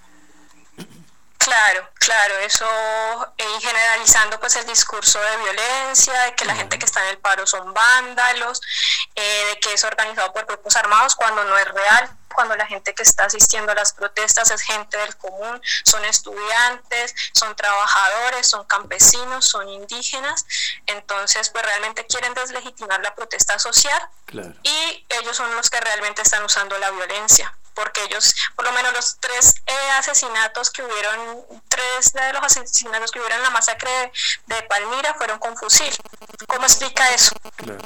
Claro, claro, eso, eh, y generalizando pues el discurso de violencia, de que la uh-huh. gente que está en el paro son vándalos, eh, de que es organizado por grupos armados, cuando no es real, cuando la gente que está asistiendo a las protestas es gente del común, son estudiantes, son trabajadores, son campesinos, son indígenas. Entonces pues realmente quieren deslegitimar la protesta social, claro. Y ellos son los que realmente están usando la violencia, porque ellos, por lo menos los tres eh, asesinatos que hubieron, tres de los asesinatos que hubieron en la masacre de, de Palmira fueron con fusil. ¿Cómo explica eso? Claro.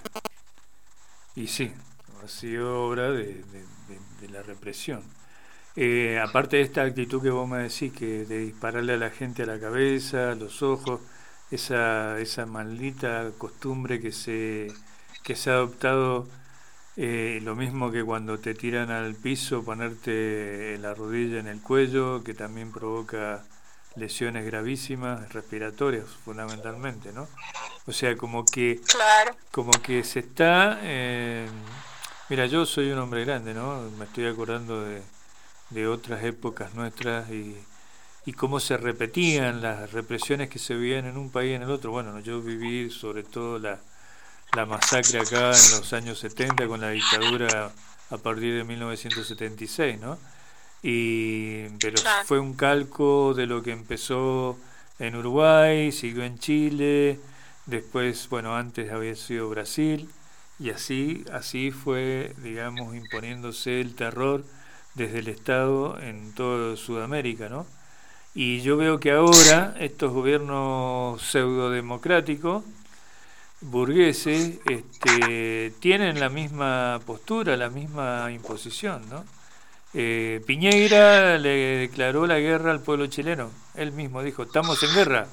Y sí, ha sido obra de, de, de, de la represión. Eh, aparte de esta actitud que vos me decís, que de dispararle a la gente a la cabeza, a los ojos, esa, esa maldita costumbre que se, que se ha adoptado. Eh, lo mismo que cuando te tiran al piso, ponerte la rodilla en el cuello, que también provoca lesiones gravísimas, respiratorias fundamentalmente, ¿no? O sea, como que claro. como que se está... Eh, mira, yo soy un hombre grande, ¿no? Me estoy acordando de, de otras épocas nuestras y, y cómo se repetían las represiones que se vivían en un país y en el otro. Bueno, yo viví sobre todo la... la masacre acá en los años setenta con la dictadura a partir de mil novecientos setenta y seis, ¿no? Y pero fue un calco de lo que empezó en Uruguay, siguió en Chile, después, bueno, antes había sido Brasil, y así así fue, digamos, imponiéndose el terror desde el Estado en toda Sudamérica, ¿no? Y yo veo que ahora estos gobiernos pseudodemocráticos burgueses este, tienen la misma postura, la misma imposición, ¿no? Eh, Piñera le declaró la guerra al pueblo chileno, él mismo dijo, estamos en guerra,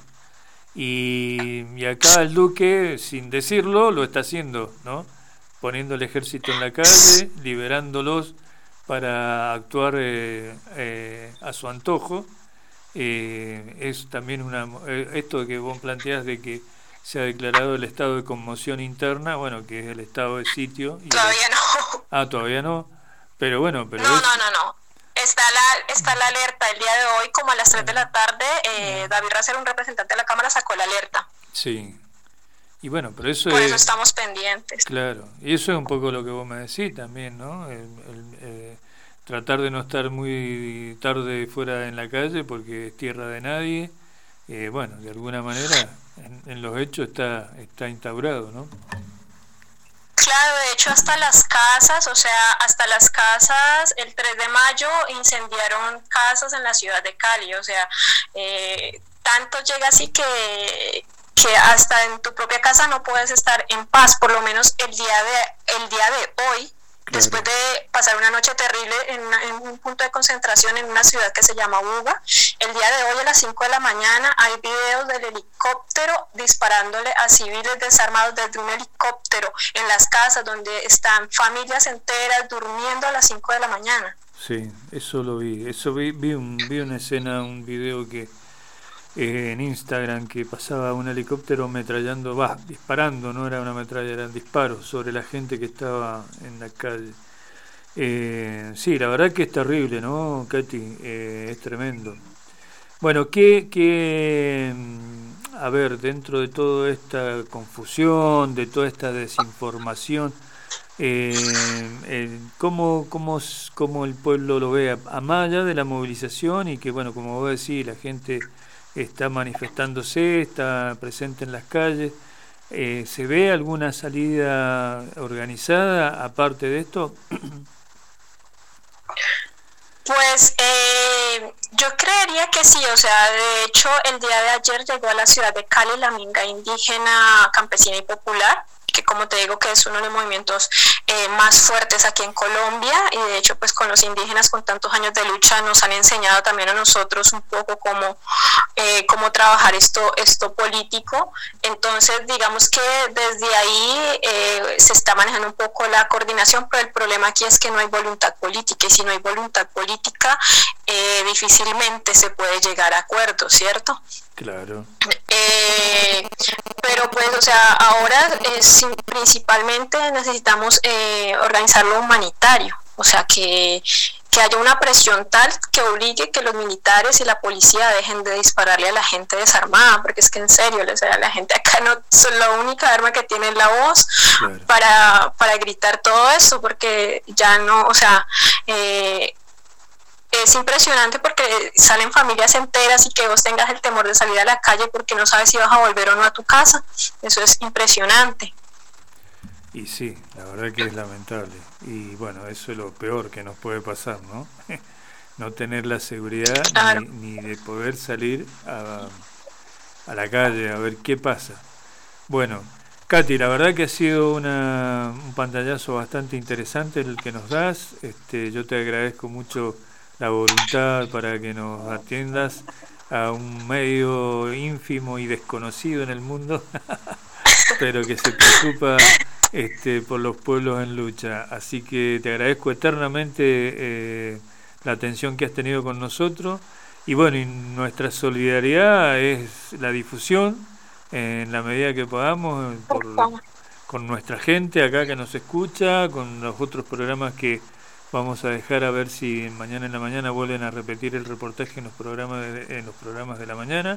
y, y acá el Duque, sin decirlo, lo está haciendo, ¿no? Poniendo el ejército en la calle, liberándolos para actuar eh, eh, a su antojo. Eh, es también una eh, esto que vos planteás de que se ha declarado el estado de conmoción interna, bueno, que es el estado de sitio. Y todavía la... no. Ah, todavía no. Pero bueno, pero no, es... no, no, no. Está la está la alerta. El día de hoy, como a las tres de la tarde, eh, David Racer, un representante de la Cámara, sacó la alerta. Sí. Y bueno, pero eso Por es... eso estamos pendientes. Claro. Y eso es un poco lo que vos me decís también, ¿no? El, el, eh, tratar de no estar muy tarde fuera en la calle porque es tierra de nadie. eh, bueno, de alguna manera en, en los hechos está, está instaurado, ¿no? Claro, de hecho hasta las casas, o sea, hasta las casas, el tres de mayo incendiaron casas en la ciudad de Cali, o sea, eh, tanto llega así que, que hasta en tu propia casa no puedes estar en paz, por lo menos el día de, el día de hoy. Claro. Después de pasar una noche terrible en, en un punto de concentración en una ciudad que se llama Buga, el día de hoy a las cinco de la mañana hay videos del helicóptero disparándole a civiles desarmados desde un helicóptero en las casas donde están familias enteras durmiendo a las cinco de la mañana. Sí, eso lo vi, eso vi, vi, un, vi una escena, un video que eh, en Instagram que pasaba un helicóptero ametrallando, va, disparando, no era una metralla, eran disparos sobre la gente que estaba en la calle. Eh, sí, la verdad que es terrible, ¿no, Katy? Eh, es tremendo. Bueno, ¿qué, qué, a ver, dentro de toda esta confusión, de toda esta desinformación, eh, eh, ¿cómo, cómo, cómo el pueblo lo ve? A más allá de la movilización y que, bueno, como vos decís, la gente está manifestándose, está presente en las calles, eh, ¿se ve alguna salida organizada aparte de esto? Pues eh, yo creería que sí, o sea, de hecho el día de ayer llegó a la ciudad de Cali la minga indígena, campesina y popular, que como te digo que es uno de los movimientos eh, más fuertes aquí en Colombia, y de hecho pues con los indígenas con tantos años de lucha nos han enseñado también a nosotros un poco cómo, eh, cómo trabajar esto, esto político. Entonces digamos que desde ahí eh, se está manejando un poco la coordinación, pero el problema aquí es que no hay voluntad política, y si no hay voluntad política eh, difícilmente se puede llegar a acuerdos, ¿cierto? Claro. Eh, pero pues, o sea, ahora es, principalmente necesitamos eh, organizar lo humanitario, o sea, que, que haya una presión tal que obligue que los militares y la policía dejen de dispararle a la gente desarmada, porque es que en serio, o sea, la gente acá no son la única arma que tiene la voz. Claro. para, para gritar todo eso, porque ya no, o sea, eh, es impresionante porque salen familias enteras y que vos tengas el temor de salir a la calle porque no sabes si vas a volver o no a tu casa. Eso es impresionante. Y sí, la verdad que es lamentable. Y bueno, eso es lo peor que nos puede pasar, ¿no? No tener la seguridad claro. ni, ni de poder salir a, a la calle a ver qué pasa. Bueno, Katy, la verdad que ha sido una, un pantallazo bastante interesante el que nos das. Este, yo te agradezco mucho la voluntad para que nos atiendas a un medio ínfimo y desconocido en el mundo, pero que se preocupa este, por los pueblos en lucha. Así que te agradezco eternamente eh, la atención que has tenido con nosotros. Y bueno, y nuestra solidaridad es la difusión en la medida que podamos por, con nuestra gente acá que nos escucha, con los otros programas que vamos a dejar a ver si mañana en la mañana vuelven a repetir el reportaje en los programas de, en los programas de la mañana.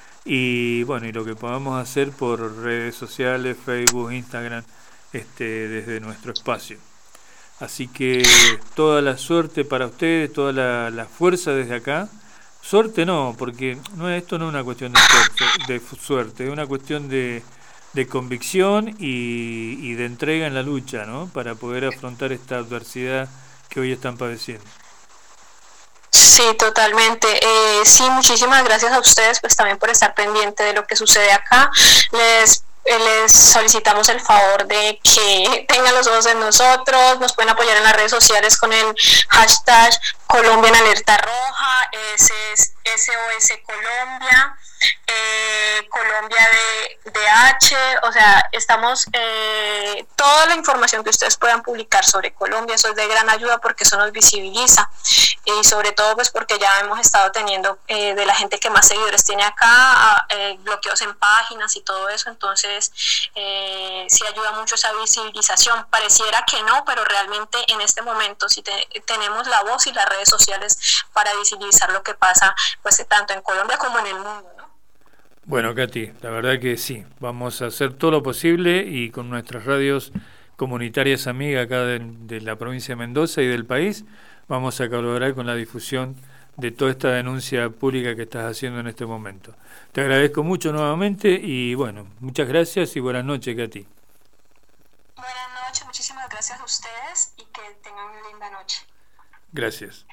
Y bueno, y lo que podamos hacer por redes sociales, Facebook, Instagram, este, desde nuestro espacio. Así que toda la suerte para ustedes, toda la, la fuerza desde acá. Suerte no, porque no esto no es una cuestión de suerte, de suerte es una cuestión de, de convicción y, y de entrega en la lucha, ¿no? Para poder afrontar esta adversidad que hoy están padeciendo. Sí, totalmente. Eh, sí, muchísimas gracias a ustedes pues también por estar pendiente de lo que sucede acá. Les les solicitamos el favor de que tengan los ojos en nosotros, nos pueden apoyar en las redes sociales con el hashtag Colombia en Alerta Roja, ese es S O S Colombia, eh, Colombia de, de H, o sea, estamos, eh, toda la información que ustedes puedan publicar sobre Colombia, eso es de gran ayuda porque eso nos visibiliza, y sobre todo pues porque ya hemos estado teniendo eh, de la gente que más seguidores tiene acá, eh, bloqueos en páginas y todo eso, entonces eh, sí ayuda mucho esa visibilización. Pareciera que no, pero realmente en este momento sí te, tenemos la voz y las redes sociales para visibilizar lo que pasa pues tanto en Colombia como en el mundo, ¿no? Bueno, Katy, la verdad que sí, vamos a hacer todo lo posible y con nuestras radios comunitarias amigas acá de, de la provincia de Mendoza y del país, vamos a colaborar con la difusión de toda esta denuncia pública que estás haciendo en este momento. Te agradezco mucho nuevamente y bueno, muchas gracias y buenas noches, Katy. Buenas noches, muchísimas gracias a ustedes y que tengan una linda noche. Gracias.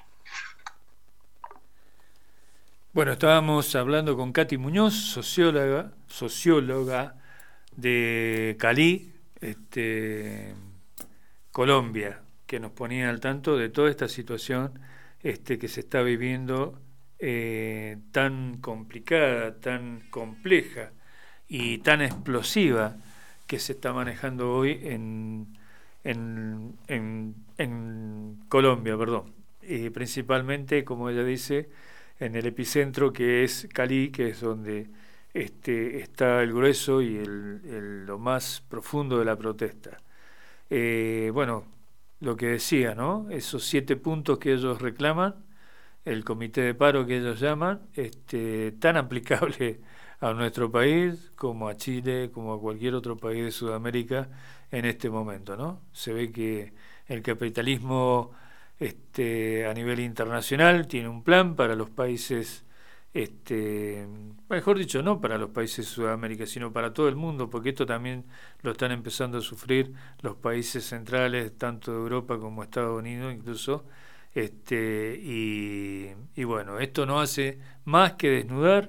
Bueno, estábamos hablando con Katy Muñoz, socióloga, socióloga de Cali, este, Colombia, que nos ponía al tanto de toda esta situación este, que se está viviendo eh, tan complicada, tan compleja y tan explosiva que se está manejando hoy en, en, en, en Colombia, perdón, y principalmente, como ella dice, en el epicentro que es Cali, que es donde este, está el grueso y el, el, lo más profundo de la protesta. Eh, bueno, lo que decía, ¿no? Esos siete puntos que ellos reclaman, el comité de paro que ellos llaman, este, tan aplicable a nuestro país como a Chile, como a cualquier otro país de Sudamérica en este momento, ¿no? Se ve que el capitalismo este, a nivel internacional tiene un plan para los países, este, mejor dicho, no para los países de Sudamérica, sino para todo el mundo, porque esto también lo están empezando a sufrir los países centrales, tanto de Europa como Estados Unidos incluso, este, y, y bueno, esto no hace más que desnudar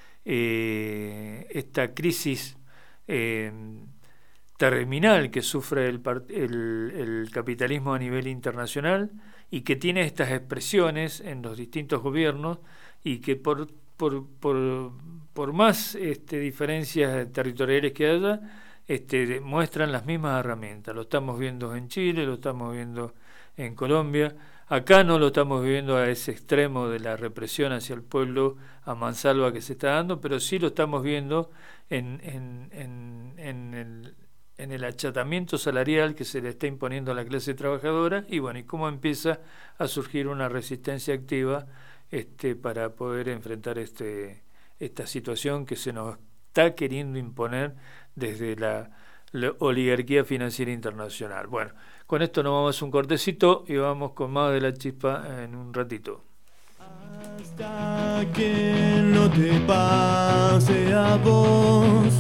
eh, esta crisis eh, terminal que sufre el, el, el capitalismo a nivel internacional y que tiene estas expresiones en los distintos gobiernos y que por por, por, por más este, diferencias territoriales que haya, este, muestran las mismas herramientas. Lo estamos viendo en Chile, lo estamos viendo en Colombia. Acá no lo estamos viviendo a ese extremo de la represión hacia el pueblo a mansalva que se está dando, pero sí lo estamos viendo en, en, en, en el en el achatamiento salarial que se le está imponiendo a la clase trabajadora y bueno, y cómo empieza a surgir una resistencia activa este, para poder enfrentar este, esta situación que se nos está queriendo imponer desde la, la oligarquía financiera internacional. Bueno, con esto nos vamos a un cortecito y vamos con más de La Chispa en un ratito. Hasta que no te pase a vos,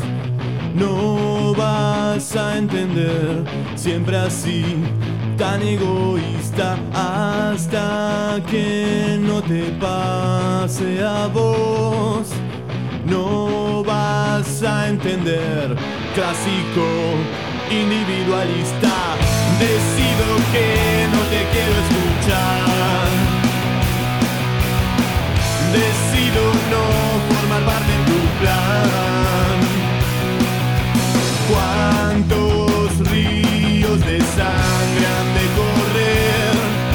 no vas a entender, siempre así, tan egoísta. Hasta que no te pase a vos, no vas a entender, clásico, individualista. Decido que no te quiero escuchar, decido no formar parte de tu plan. Cuántos ríos de sangre han de correr,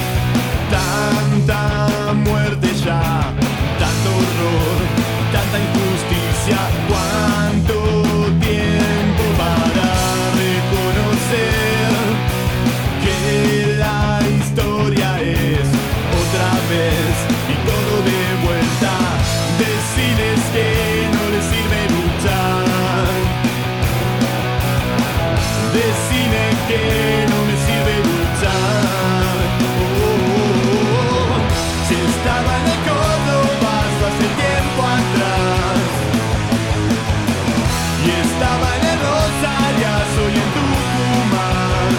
tanta muerte ya, tanto horror, tanta injusticia. Cuánto tiempo para reconocer que la historia es otra vez y todo de vuelta. Decides que no le sirve luchar, decime que no me sirve luchar. Oh, oh, oh. Si estaba en el Córdoba hace tiempo atrás y estaba en el Rosarias hoy en Tucumán,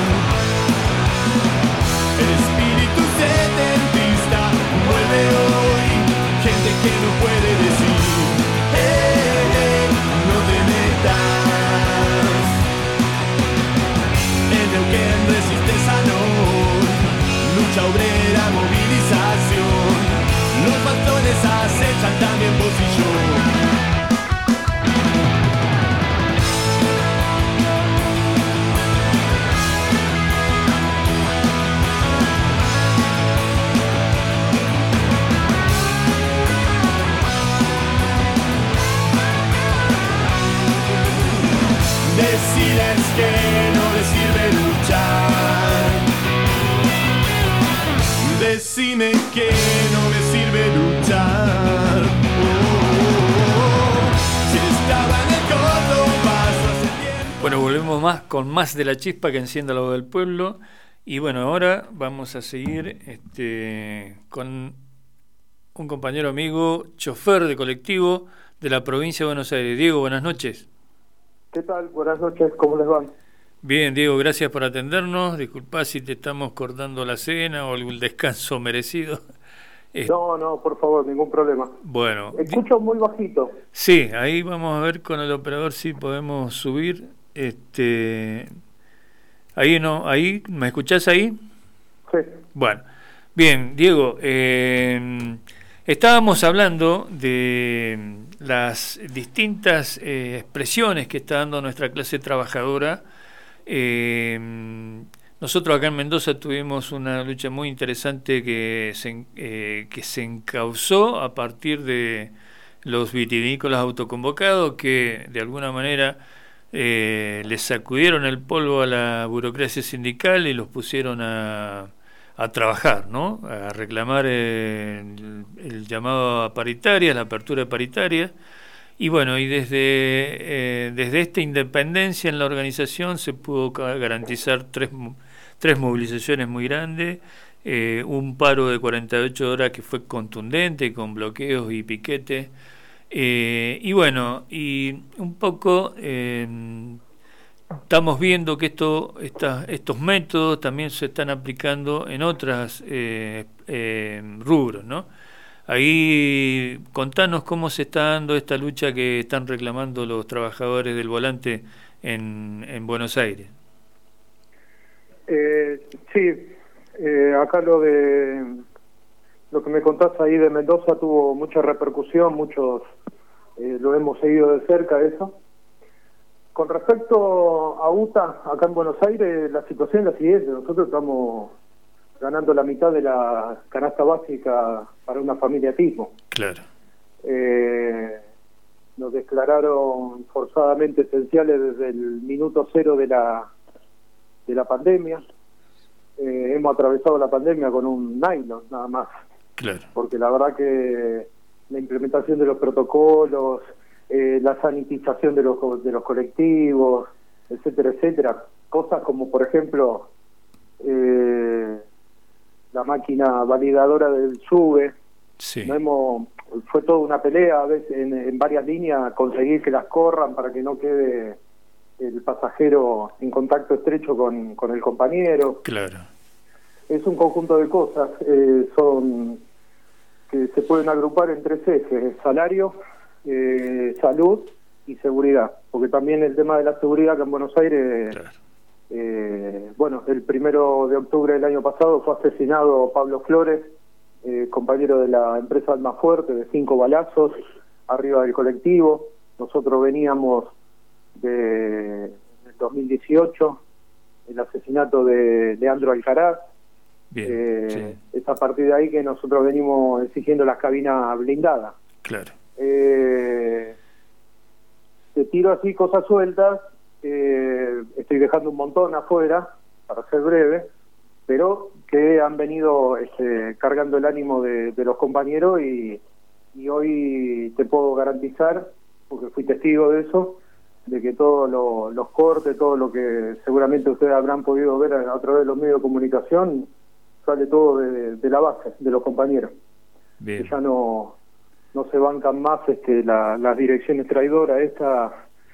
espíritu setentista vuelve hoy, gente que no puede decir hey, hey, no te metas. En resisteza no, lucha obrera, movilización, los patrones acechan también posición. Decides que no le sirve luchar, decime que no me sirve luchar. Oh, oh, oh. Si estaba en el Córdoba hace tiempo. Bueno, volvemos más con más de La Chispa que encienda la voz del pueblo. Y bueno, ahora vamos a seguir este, con un compañero amigo, chofer de colectivo de la provincia de Buenos Aires. Diego, buenas noches. ¿Qué tal? Buenas noches, ¿cómo les van? Bien, Diego, gracias por atendernos. Disculpá si te estamos cortando la cena o el descanso merecido. Eh, no, no, por favor, ningún problema. Bueno. Escucho muy bajito. Sí, ahí vamos a ver con el operador si podemos subir. Este, ahí no, ahí, ¿me escuchás ahí? Sí. Bueno, bien, Diego, eh, estábamos hablando de las distintas eh, expresiones que está dando nuestra clase trabajadora. Eh, nosotros acá en Mendoza tuvimos una lucha muy interesante que se, eh, que se encauzó a partir de los vitivinícolas autoconvocados que de alguna manera eh, les sacudieron el polvo a la burocracia sindical y los pusieron a, a trabajar, ¿no? A reclamar el, el llamado a paritarias, la apertura de paritarias. Y bueno, y desde, eh, desde esta independencia en la organización se pudo garantizar tres, tres movilizaciones muy grandes, eh, un paro de cuarenta y ocho horas que fue contundente, con bloqueos y piquetes, eh, y bueno, y un poco eh, estamos viendo que esto, esta, estos métodos también se están aplicando en otras eh, eh, rubros, ¿no? Ahí contanos cómo se está dando esta lucha que están reclamando los trabajadores del volante en, en Buenos Aires. Eh, sí, eh, acá lo de lo que me contás ahí de Mendoza tuvo mucha repercusión, muchos eh, lo hemos seguido de cerca eso. Con respecto a U T A, acá en Buenos Aires la situación es la siguiente: nosotros estamos ganando la mitad de la canasta básica para una familia tipo. Claro. Eh, nos declararon forzadamente esenciales desde el minuto cero de la de la pandemia. Eh, hemos atravesado la pandemia con un nylon nada más. Claro. Porque la verdad que la implementación de los protocolos, eh, la sanitización de los de los colectivos, etcétera, etcétera, cosas como por ejemplo eh, la máquina validadora del SUBE. Sí. No hemos, fue toda una pelea a veces en, en varias líneas conseguir que las corran para que no quede el pasajero en contacto estrecho con, con el compañero. Claro. Es un conjunto de cosas, eh, son que se pueden agrupar en tres ejes: salario, eh, salud y seguridad, porque también el tema de la seguridad que en Buenos Aires, claro. Eh, bueno, el primero de octubre del año pasado fue asesinado Pablo Flores, eh, compañero de la empresa Almafuerte, de cinco balazos arriba del colectivo. Nosotros veníamos de del dos mil dieciocho, el asesinato de Leandro Alcaraz. Bien, eh, sí. Es a partir de ahí que nosotros venimos exigiendo las cabinas blindadas. Claro. Eh, te tiro así cosas sueltas. Eh, estoy dejando un montón afuera, para ser breve, pero que han venido este, cargando el ánimo de, de los compañeros y, y hoy te puedo garantizar, porque fui testigo de eso, de que todos lo, los cortes, todo lo que seguramente ustedes habrán podido ver a, a través de los medios de comunicación, sale todo de, de la base, de los compañeros. Bien. Que ya no, no se bancan más este, la, las direcciones traidoras estas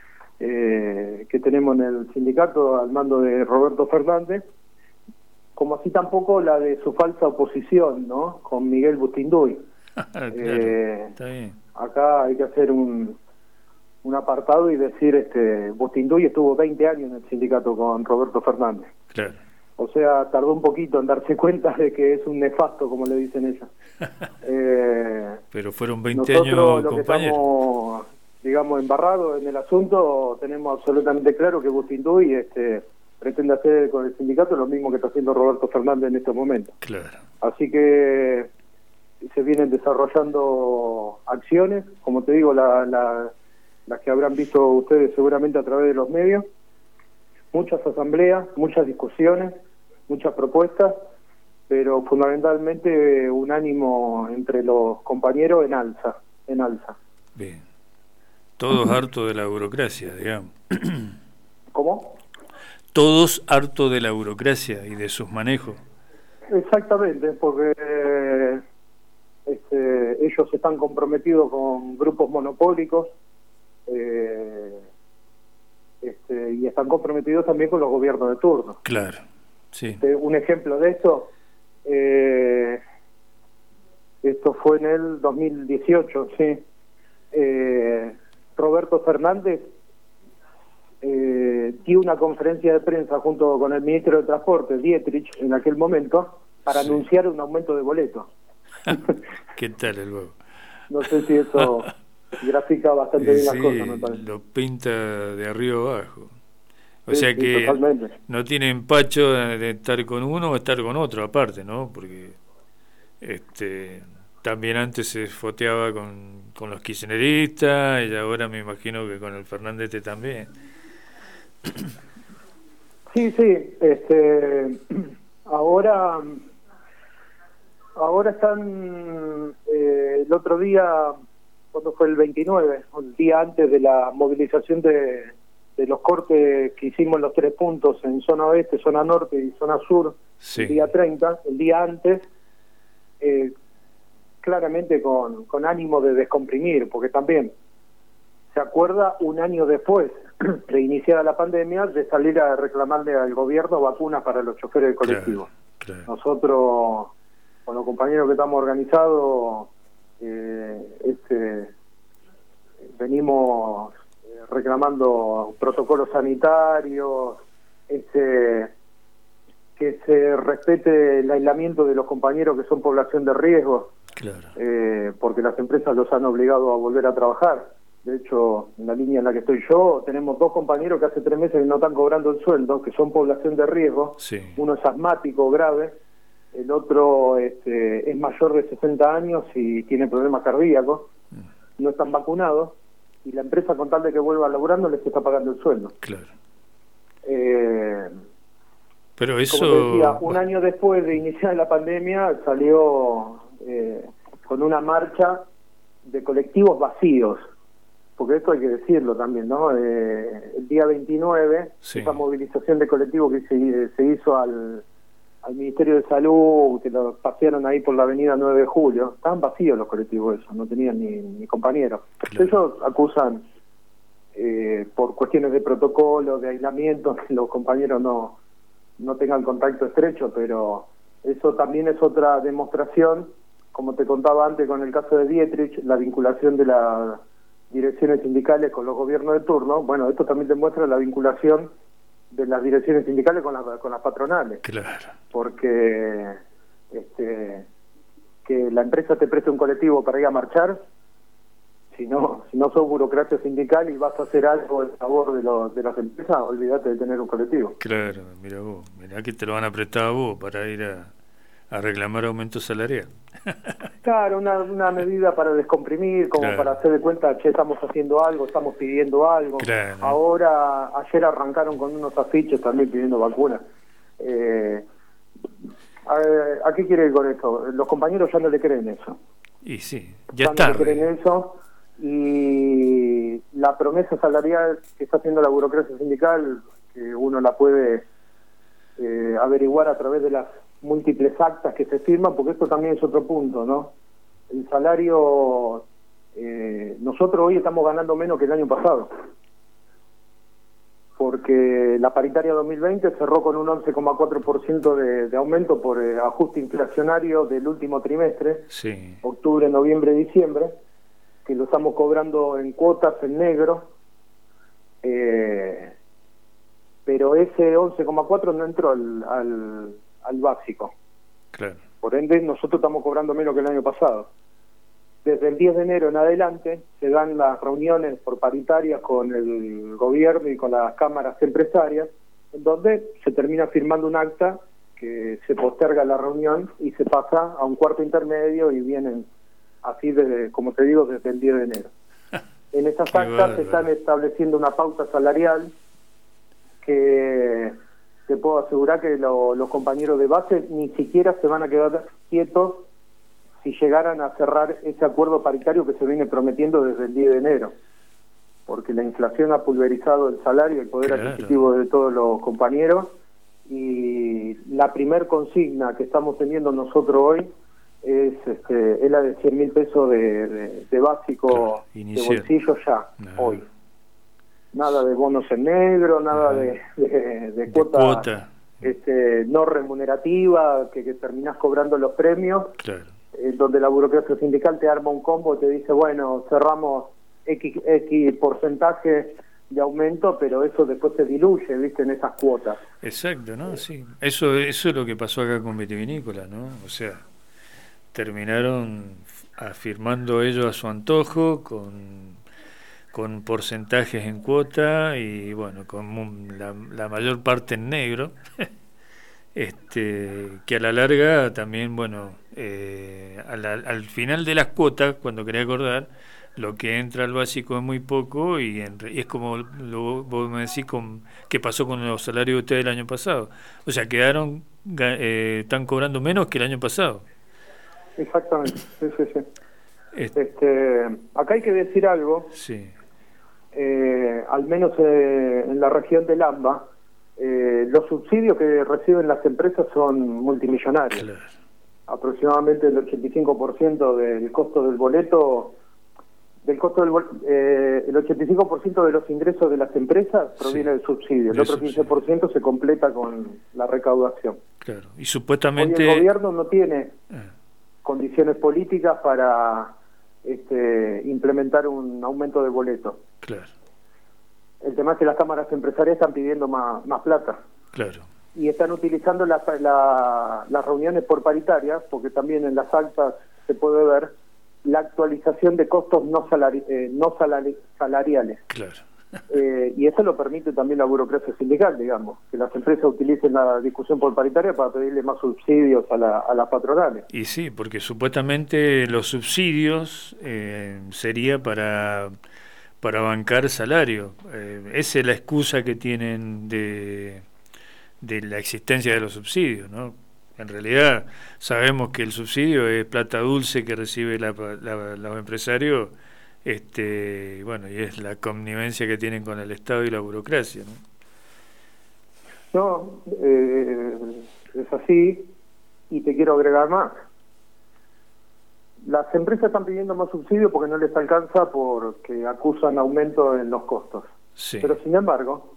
Eh, que tenemos en el sindicato al mando de Roberto Fernández, como así tampoco la de su falsa oposición, ¿no? Con Miguel Bustinduy. Claro, eh, está bien. Acá hay que hacer un, un apartado y decir, este, Bustinduy estuvo veinte años en el sindicato con Roberto Fernández. Claro. O sea, tardó un poquito en darse cuenta de que es un nefasto, como le dicen ellos. eh, Pero fueron veinte nosotros, años, lo que compañero. estamos, digamos, embarrados en el asunto, tenemos absolutamente claro que Bustinduy este, pretende hacer con el sindicato lo mismo que está haciendo Roberto Fernández en estos momentos. Claro. Así que se vienen desarrollando acciones, como te digo, la, la, las que habrán visto ustedes seguramente a través de los medios, muchas asambleas, muchas discusiones, muchas propuestas, pero fundamentalmente un ánimo entre los compañeros en alza, en alza. Bien. Todos hartos de la burocracia, digamos. ¿Cómo? Todos hartos de la burocracia y de sus manejos. Exactamente, porque este, ellos están comprometidos con grupos monopólicos eh, este, y están comprometidos también con los gobiernos de turno. Claro, sí. Este, un ejemplo de esto, eh, esto fue en el dos mil dieciocho, sí. Eh, Roberto Fernández eh, dio una conferencia de prensa junto con el ministro de Transporte, Dietrich, en aquel momento, para sí. anunciar un aumento de boletos. ¿Qué tal el huevo? No sé si eso grafica bastante bien sí, las cosas, me parece. Lo pinta de arriba abajo. O sí, sea sí, que totalmente. No tiene empacho de estar con uno o estar con otro aparte, ¿no? Porque este también antes se foteaba con, con los kirchneristas y ahora me imagino que con el Fernández también. Sí, sí, este ahora ahora están eh, el otro día, cuando fue el veintinueve, el día antes de la movilización de, de los cortes que hicimos en los tres puntos en zona oeste, zona norte y zona sur, sí. el día treinta, el día antes, eh, claramente con, con ánimo de descomprimir, porque también se acuerda un año después de iniciada la pandemia de salir a reclamarle al gobierno vacunas para los choferes de colectivo. Claro, claro. Nosotros, con los compañeros que estamos organizados, eh, este, venimos reclamando protocolos sanitarios, este, que se respete el aislamiento de los compañeros que son población de riesgo. Claro. Eh, porque las empresas los han obligado a volver a trabajar. De hecho, en la línea en la que estoy yo, tenemos dos compañeros que hace tres meses no están cobrando el sueldo, que son población de riesgo. Sí. Uno es asmático grave, el otro este, es mayor de sesenta años y tiene problemas cardíacos, mm. no están vacunados, y la empresa, con tal de que vuelva laburando, les está pagando el sueldo. Claro. Eh, Pero eso... Como te decía, un año después de iniciar la pandemia, salió eh, con una marcha de colectivos vacíos, porque esto hay que decirlo también, ¿no? Eh, el día veintinueve, sí. esa movilización de colectivos que se, se hizo al, al Ministerio de Salud, que lo pasearon ahí por la avenida nueve de julio, estaban vacíos los colectivos esos, no tenían ni, ni compañeros. Claro. Ellos acusan eh, por cuestiones de protocolo, de aislamiento, que los compañeros no, no tengan contacto estrecho, pero eso también es otra demostración, como te contaba antes con el caso de Dietrich, la vinculación de la direcciones sindicales con los gobiernos de turno. Bueno, esto también demuestra la vinculación de las direcciones sindicales con, la, con las patronales. Claro. Porque este, que la empresa te preste un colectivo para ir a marchar, si no, si no sos burocracia sindical y vas a hacer algo en favor de, los, de las empresas, olvídate de tener un colectivo. Claro, mira vos, mira que te lo van a prestar a vos para ir a, a reclamar aumento salarial. Claro, una, una medida para descomprimir, como claro. para hacer de cuenta, che, estamos haciendo algo, estamos pidiendo algo. Claro. Ahora, ayer arrancaron con unos afiches también pidiendo vacunas. Eh, a, ¿A qué quiere ir con esto? Los compañeros ya no le creen eso. Y sí, ya, ya está. No le creen eso, y la promesa salarial que está haciendo la burocracia sindical, que uno la puede eh, averiguar a través de las múltiples actas que se firman, porque esto también es otro punto, ¿no? El salario, eh, nosotros hoy estamos ganando menos que el año pasado, porque la paritaria dos mil veinte cerró con un once coma cuatro por ciento de, de aumento por eh, ajuste inflacionario del último trimestre, sí. octubre, noviembre, diciembre, que lo estamos cobrando en cuotas en negro, eh, pero ese once coma cuatro no entró al, al al básico. Claro. Por ende, nosotros estamos cobrando menos que el año pasado. Desde el diez de enero en adelante se dan las reuniones por paritarias con el gobierno y con las cámaras empresarias, en donde se termina firmando un acta que se posterga la reunión y se pasa a un cuarto intermedio y vienen así, desde, como te digo, desde el diez de enero. En esas actas bárbaro. Se están estableciendo una pauta salarial que te puedo asegurar que lo, los compañeros de base ni siquiera se van a quedar quietos si llegaran a cerrar ese acuerdo paritario que se viene prometiendo desde el diez de enero, porque la inflación ha pulverizado el salario, el poder claro. adquisitivo de todos los compañeros, y la primer consigna que estamos teniendo nosotros hoy es, este, es la de cien mil pesos de, de, de básico, claro, de bolsillo ya, no. hoy. Nada de bonos en negro, nada de, de, de, de cuota, cuota. Este, no remunerativa, que, que terminás cobrando los premios, claro. eh, donde la burocracia sindical te arma un combo, te dice, bueno, cerramos X, X porcentaje de aumento, pero eso después se diluye, ¿viste? En esas cuotas. Exacto, ¿no? Sí. Eso, eso es lo que pasó acá con Vitivinícola, ¿no? O sea, terminaron afirmando ellos a su antojo con, con porcentajes en cuota y, bueno, con la, la mayor parte en negro, este que a la larga también, bueno, eh, a la, al final de las cuotas, cuando quería acordar, lo que entra al básico es muy poco y, en, y es como lo, vos me decís con, qué pasó con los salarios de ustedes el año pasado. O sea, quedaron, eh, están cobrando menos que el año pasado. Exactamente, sí, sí, sí. Este, este, acá hay que decir algo. Sí. Eh, al menos eh, en la región del AMBA, eh, los subsidios que reciben las empresas son multimillonarios. Claro. Aproximadamente el ochenta y cinco por ciento del costo del boleto. Del costo del eh, el ochenta y cinco por ciento de los ingresos de las empresas proviene sí, del subsidio, el otro quince por ciento se completa con la recaudación. Claro, y supuestamente hoy el gobierno no tiene eh. condiciones políticas para este, implementar un aumento de boleto. Claro. El tema es que las cámaras empresariales están pidiendo más, más plata. Claro. Y están utilizando las la, las reuniones por paritarias, porque también en las actas se puede ver la actualización de costos no, salari eh, no salari salariales. Claro. Eh, y eso lo permite también la burocracia sindical, digamos, que las empresas utilicen la discusión por paritaria para pedirle más subsidios a, la, a las patronales. Y sí, porque supuestamente los subsidios eh, sería para, para bancar salario. Eh, esa es la excusa que tienen de, de la existencia de los subsidios, ¿no? En realidad sabemos que el subsidio es plata dulce que recibe la, la, los empresarios, este, bueno, y es la connivencia que tienen con el Estado y la burocracia, ¿no? No, eh, es así, y te quiero agregar más. Las empresas están pidiendo más subsidio porque no les alcanza, porque acusan aumento en los costos. Sí. Pero sin embargo,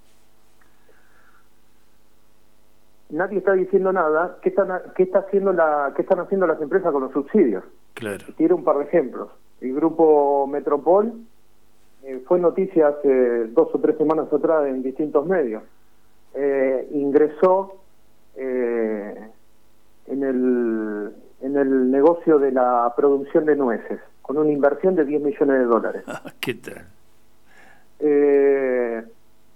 nadie está diciendo nada. ¿Qué están, qué está haciendo la, qué están haciendo las empresas con los subsidios? Claro. Tiro un par de ejemplos. El grupo Metropol eh, fue noticia hace dos o tres semanas atrás en distintos medios. Eh, ingresó eh, en el en el negocio de la producción de nueces con una inversión de diez millones de dólares. ¿Qué tal? Eh,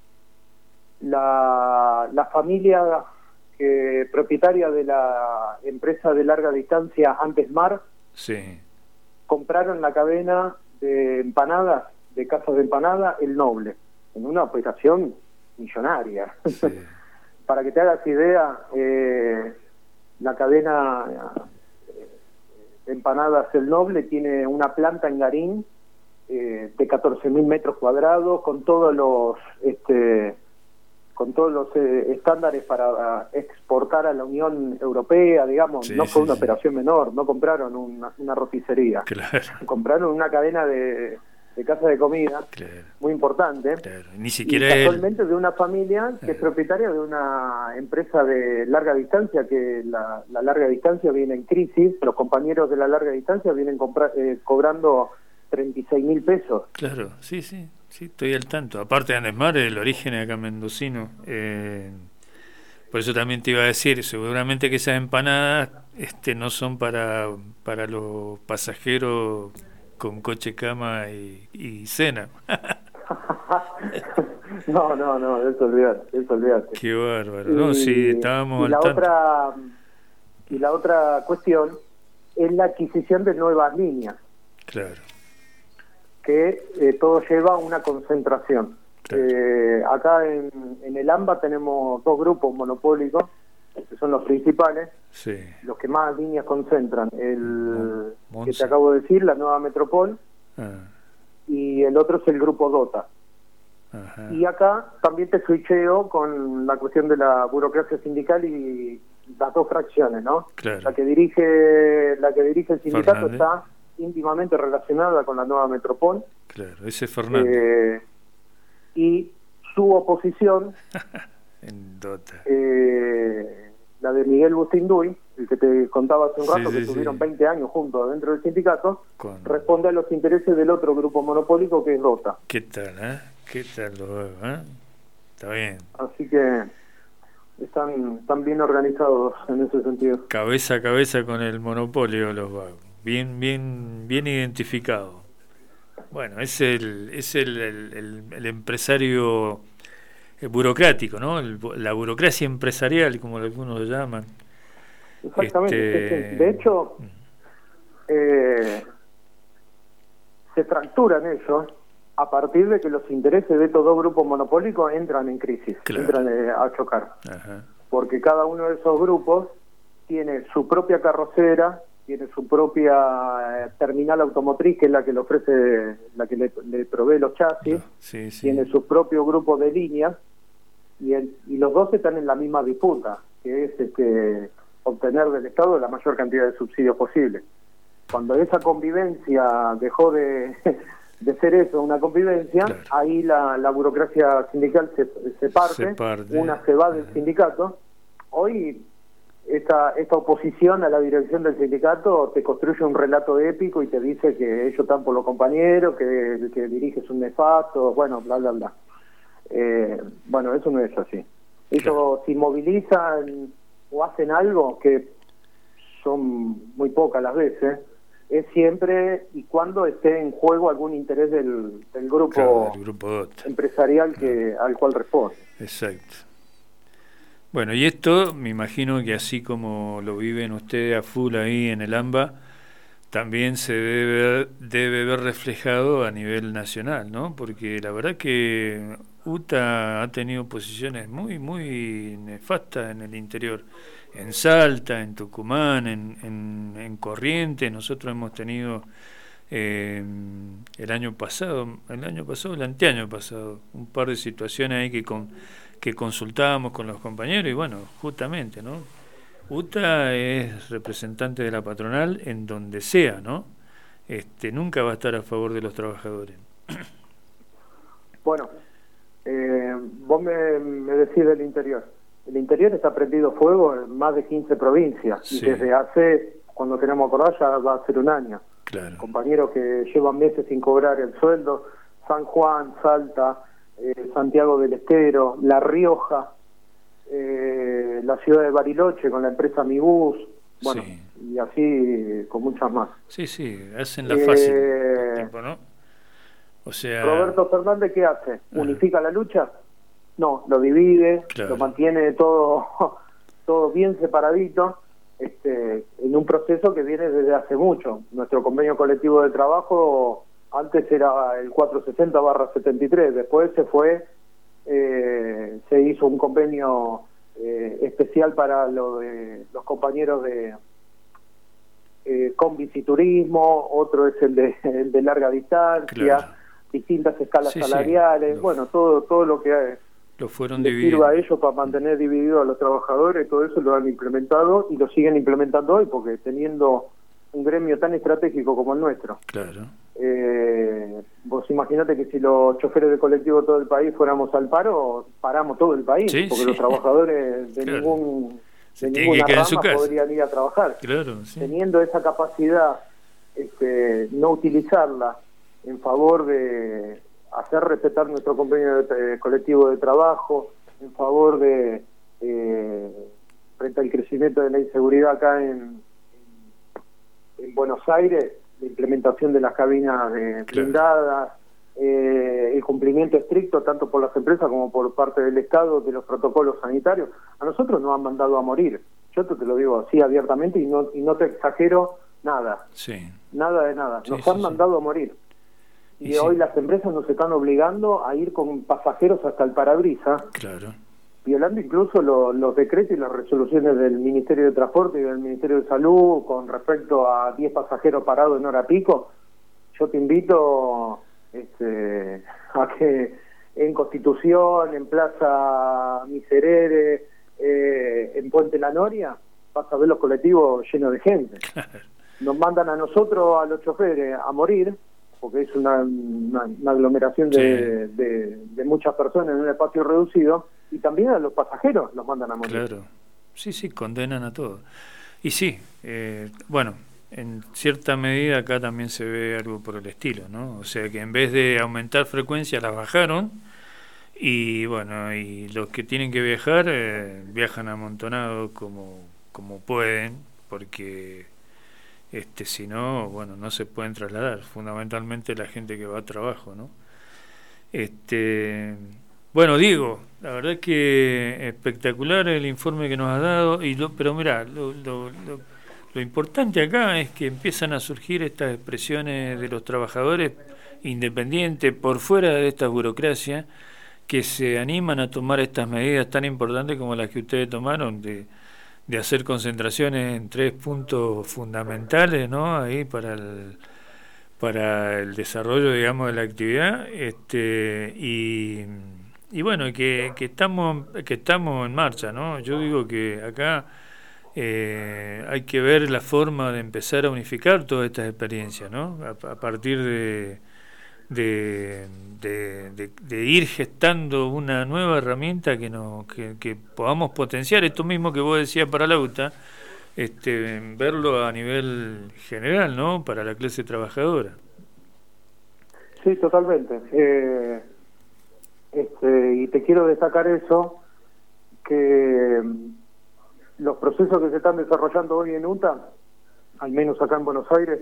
la, la familia Eh, propietaria de la empresa de larga distancia Antes Mar, sí, compraron la cadena de empanadas, de casas de empanada, El Noble, en una operación millonaria. Sí. Para que te hagas idea, eh, la cadena de empanadas El Noble tiene una planta en Garín eh, de catorce mil metros cuadrados, con todos los... este con todos los eh, estándares para exportar a la Unión Europea, digamos. Sí, no fue sí, una sí. operación menor, no compraron una, una roticería, claro. compraron una cadena de, de casa de comida, claro. muy importante, claro. Ni siquiera y casualmente de una familia que eh. es propietaria de una empresa de larga distancia, que la, la larga distancia viene en crisis, los compañeros de la larga distancia vienen compra, eh, cobrando treinta y seis mil pesos. Claro, sí, sí. Sí, estoy al tanto. Aparte de Andesmar, el origen es acá mendocino. Eh, por eso también te iba a decir, seguramente que esas empanadas este, no son para para los pasajeros con coche, cama y, y cena. no, no, no, eso olvidate, eso olvidate. Qué bárbaro. No, y, sí, estábamos y al la tanto. Otra, y la otra cuestión es la adquisición de nuevas líneas. Claro. Que eh, todo lleva a una concentración. Claro. Eh, acá en, en el AMBA tenemos dos grupos monopólicos, que son los principales, sí. los que más líneas concentran. El Monza. Que te acabo de decir, la nueva Metropol, ah. y el otro es el grupo DOTA. Ajá. Y acá también te switcheo con la cuestión de la burocracia sindical y las dos fracciones, ¿no? Claro. La que dirige la que dirige el sindicato Fernández. está íntimamente relacionada con la nueva Metropol. Claro, ese es Fernández. Eh, y su oposición, en Dota. eh, la de Miguel Bustinduy, el que te contaba hace un Sí, rato, sí, que estuvieron sí. veinte años juntos dentro del sindicato, Con- responde a los intereses del otro grupo monopólico que es Dota. ¿Qué tal, eh? ¿Qué tal lo veo, eh? Está bien. Así que están, están bien organizados en ese sentido. Cabeza a cabeza con el monopolio los vagos. Bien, bien, bien identificado. Bueno, es el, es el, el, el, el empresario eh, burocrático, ¿no? El- la burocracia empresarial, como algunos lo llaman. Exactamente. Este- Es que, de hecho, eh, se fracturan ellos a partir de que los intereses de estos dos grupos monopólicos entran en crisis, Claro. entran eh, a chocar. Ajá. Porque cada uno de esos grupos tiene su propia carrocera, tiene su propia eh, terminal automotriz, que es la que le ofrece, la que le, le provee los chasis, Sí, sí. tiene su propio grupo de líneas, y, el, y los dos están en la misma disputa, que es este, obtener del Estado la mayor cantidad de subsidios posible. Cuando esa convivencia dejó de, de ser eso, una convivencia, Claro. ahí la, la burocracia sindical se, se parte, Se parte. una se va del sindicato. Hoy esta, esta oposición a la dirección del sindicato te construye un relato épico y te dice que ellos están por los compañeros, que el que dirige es un nefasto, bueno, bla, bla, bla. Eh, bueno, eso no es así. Ellos se movilizan o hacen algo, que son muy pocas las veces, es siempre y cuando esté en juego algún interés del, del grupo, Claro, el grupo Dota. empresarial que al cual responde. Exacto. Bueno, y esto me imagino que así como lo viven ustedes a full ahí en el AMBA, también se debe, debe ver reflejado a nivel nacional, ¿no? Porque la verdad que U T A ha tenido posiciones muy, muy nefastas en el interior. En Salta, en Tucumán, en, en, en Corrientes, nosotros hemos tenido eh, el año pasado, el año pasado, el anteaño pasado, un par de situaciones ahí que con, que consultábamos con los compañeros y bueno, justamente, ¿no? U T A es representante de la patronal en donde sea, ¿no? Este, nunca va a estar a favor de los trabajadores. Bueno, eh, vos me, me decís del interior. El interior está prendido fuego en más de quince provincias. Sí. Y desde hace, cuando queremos acordar, ya va a ser un año. Claro. Compañeros que llevan meses sin cobrar el sueldo. San Juan, Salta, eh, Santiago del Estero, La Rioja, eh, la ciudad de Bariloche con la empresa Mibus. Bueno, Sí. y así con muchas más. Sí, sí, hacen la Eh, fácil, tipo, ¿no? O sea, Roberto Fernández, ¿qué hace? ¿Unifica la lucha? No, lo divide, Claro. lo mantiene todo todo bien separadito, este, en un proceso que viene desde hace mucho. Nuestro convenio colectivo de trabajo antes era el cuatrocientos sesenta barra setenta y tres, después se fue, eh, se hizo un convenio eh, especial para lo de los compañeros de eh, combis y turismo, otro es el de, el de larga distancia, Claro. distintas escalas Sí, sí. salariales, Lo- bueno, todo todo lo que lo fueron les dividiendo. sirva a ellos para mantener divididos a los trabajadores, todo eso lo han implementado y lo siguen implementando hoy, porque teniendo un gremio tan estratégico como el nuestro, Claro. eh, vos imaginate que si los choferes de colectivo de todo el país fuéramos al paro, paramos todo el país, Sí, porque sí. los trabajadores de Claro. ningún Se de tienen que ninguna quedar en su rama casa. podrían ir a trabajar. Claro, sí. Teniendo esa capacidad, este, no utilizarla en favor de hacer respetar nuestro convenio de, eh, colectivo de trabajo, en favor de eh, frente al crecimiento de la inseguridad acá en, en Buenos Aires, la implementación de las cabinas de blindadas, eh, el cumplimiento estricto tanto por las empresas como por parte del Estado de los protocolos sanitarios. A nosotros nos han mandado a morir. Yo te, te lo digo así abiertamente y no, y no te exagero nada, Sí. nada de nada. Sí, Nos sí, han sí. mandado a morir. Y, Y hoy sí. las empresas nos están obligando a ir con pasajeros hasta el parabrisas, Claro. violando incluso lo- los decretos y las resoluciones del Ministerio de Transporte y del Ministerio de Salud con respecto a diez pasajeros parados en hora pico. Yo te invito este, a que en Constitución, en Plaza Miserere, eh, en Puente La Noria, vas a ver los colectivos llenos de gente. Nos mandan a nosotros, a los choferes, a morir, porque es una, una, una aglomeración de, sí. de, de muchas personas en un espacio reducido, y también a los pasajeros los mandan a morir. Claro, sí, sí, condenan a todos. Y sí, eh, bueno, en cierta medida acá también se ve algo por el estilo, ¿no? O sea que en vez de aumentar frecuencia las bajaron, y bueno, y los que tienen que viajar eh, viajan amontonados como, como pueden, porque este si no, bueno, no se pueden trasladar, fundamentalmente la gente que va a trabajo, ¿no? Este, bueno, Diego, la verdad es que espectacular el informe que nos has dado, y lo, pero mirá, lo, lo, lo, lo importante acá es que empiezan a surgir estas expresiones de los trabajadores independientes por fuera de esta burocracia, que se animan a tomar estas medidas tan importantes como las que ustedes tomaron, de, de hacer concentraciones en tres puntos fundamentales, ¿no? Ahí para el, para el desarrollo, digamos, de la actividad, este, y, y bueno, que, que estamos que estamos en marcha, ¿no? Yo digo que acá eh, hay que ver la forma de empezar a unificar todas estas experiencias, ¿no? A, a partir de De, de, de, de ir gestando una nueva herramienta que, nos, que, que podamos potenciar esto mismo que vos decías para Lauta, este, verlo a nivel general, ¿no? Para la clase trabajadora. Sí, totalmente. Eh, este, y te quiero destacar eso, que los procesos que se están desarrollando hoy en U T A, al menos acá en Buenos Aires,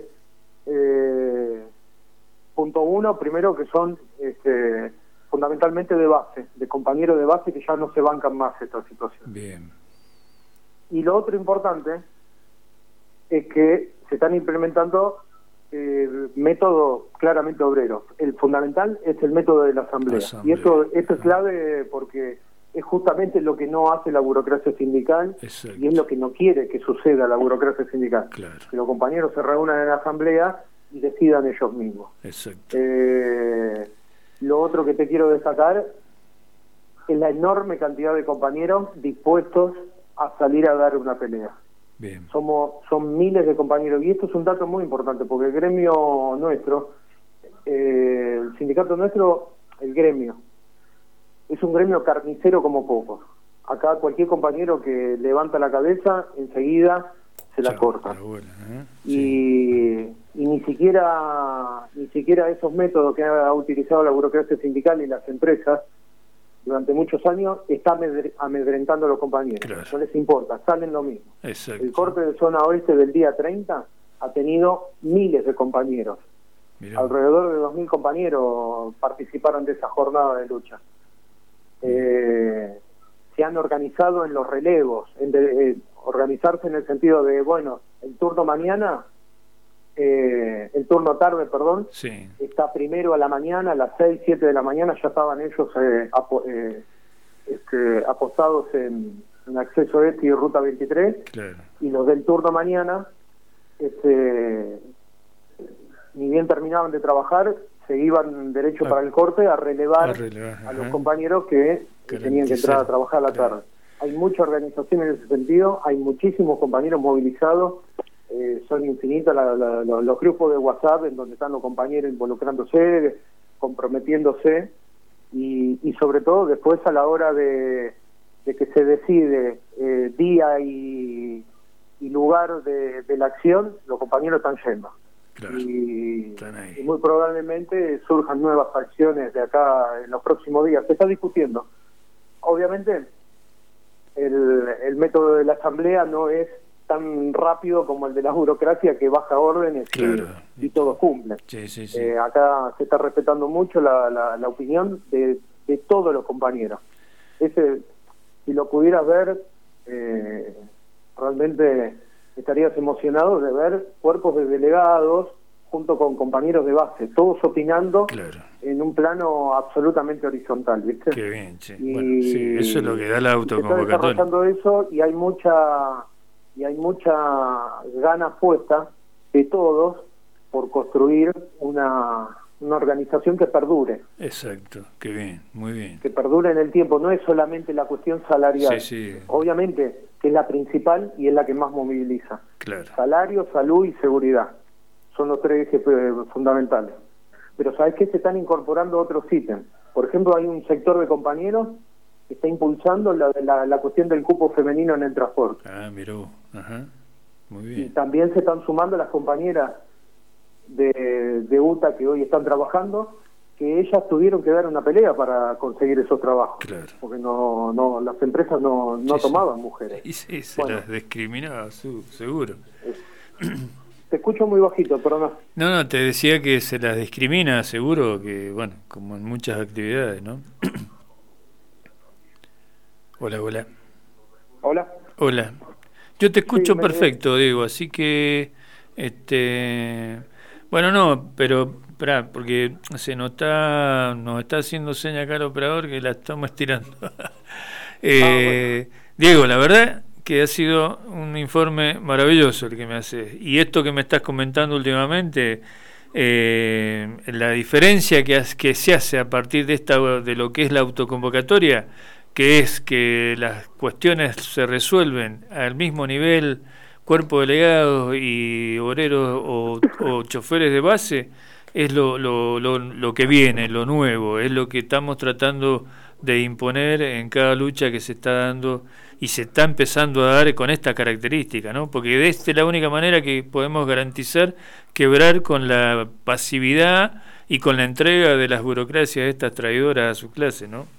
eh, punto uno, primero que son este, fundamentalmente de base, de compañeros de base que ya no se bancan más esta situación. Bien. Y lo otro importante es que se están implementando eh, métodos claramente obreros. El fundamental es el método de la asamblea. asamblea. Y eso, esto es clave porque es justamente lo que no hace la burocracia sindical. Exacto. Y es lo que no quiere que suceda la burocracia sindical. Claro. Que los compañeros se reúnan en la asamblea y decidan ellos mismos. Exacto. Eh, lo otro que te quiero destacar es la enorme cantidad de compañeros dispuestos a salir a dar una pelea. Bien. Somos son miles de compañeros, y esto es un dato muy importante porque el gremio nuestro, eh, el sindicato nuestro, el gremio, es un gremio carnicero como pocos. Acá cualquier compañero que levanta la cabeza, enseguida se la corta. Buena, ¿eh? Y, sí. y ni siquiera ni siquiera esos métodos que ha utilizado la burocracia sindical y las empresas durante muchos años está amedrentando a los compañeros. Claro. No les importa, salen lo mismo. Exacto. El corte de zona oeste del día treinta ha tenido miles de compañeros. Mirá. Alrededor de dos mil compañeros participaron de esa jornada de lucha. Eh, se han organizado en los relevos, en de, eh, organizarse en el sentido de, bueno, el turno mañana, eh, el turno tarde, perdón, sí. está primero a la mañana, a las seis, siete de la mañana ya estaban ellos eh, apo, eh, este, apostados en, en Acceso Este y Ruta veintitrés, claro. Y los del turno mañana, este, ni bien terminaban de trabajar, se iban derecho ah, para el corte a relevar a, relevar, a los compañeros que, que tenían que entrar a trabajar a la claro. tarde. Hay mucha organización en ese sentido, hay muchísimos compañeros movilizados, eh, son infinitos la, la, la, los grupos de WhatsApp en donde están los compañeros involucrándose, comprometiéndose, y, y sobre todo después a la hora de, de que se decide eh, día y, y lugar de, de la acción, los compañeros están yendo. Claro. Y, y muy probablemente surjan nuevas acciones de acá en los próximos días. Se está discutiendo. Obviamente el, el método de la asamblea no es tan rápido como el de la burocracia, que baja órdenes, claro. y, y todos cumplen. Sí, sí, sí. Eh, acá se está respetando mucho la, la, la opinión de, de todos los compañeros. Ese, si lo pudieras ver, eh, realmente estarías emocionado de ver cuerpos de delegados junto con compañeros de base, todos opinando, claro. en un plano absolutamente horizontal, ¿viste? Qué bien, sí. Y, bueno, sí, eso es lo que da la autoconvocatoria. Se está desarrollando eso, y hay mucha y hay mucha gana puesta de todos por construir una una organización que perdure. Exacto, qué bien, muy bien. Que perdure en el tiempo, no es solamente la cuestión salarial. Sí, sí. Obviamente que es la principal y es la que más moviliza. Claro. Salario, salud y seguridad. Son los tres ejes eh, fundamentales. Pero ¿sabes qué? Se están incorporando otros ítems. Por ejemplo, hay un sector de compañeros que está impulsando la, la, la cuestión del cupo femenino en el transporte. Ah, miró. Ajá. Muy Y bien. también se están sumando las compañeras de, de U T A que hoy están trabajando, que ellas tuvieron que dar una pelea para conseguir esos trabajos. Claro. Porque no, no las empresas no, no Sí, tomaban sí. mujeres. Y sí, se Bueno. las discriminaba, su- seguro. Te escucho muy bajito, perdón. No, no, te decía que se las discrimina, seguro, que, bueno, como en muchas actividades, ¿no? Hola, hola. Hola. Hola. Yo te escucho Sí, me- perfecto, Diego, así que, este, bueno, no, pero, esperá, porque se nos está, nos está haciendo seña acá el operador que la estamos estirando. eh, Diego, la verdad que ha sido un informe maravilloso el que me haces. Y esto que me estás comentando últimamente, eh, la diferencia que, has- que se hace a partir de esta de lo que es la autoconvocatoria, que es que las cuestiones se resuelven al mismo nivel, cuerpo delegado y obreros o, o choferes de base, es lo, lo, lo, lo que viene, lo nuevo, es lo que estamos tratando de imponer en cada lucha que se está dando y se está empezando a dar con esta característica, ¿no? Porque de esta es la única manera que podemos garantizar quebrar con la pasividad y con la entrega de las burocracias estas traidoras a su clase, ¿no?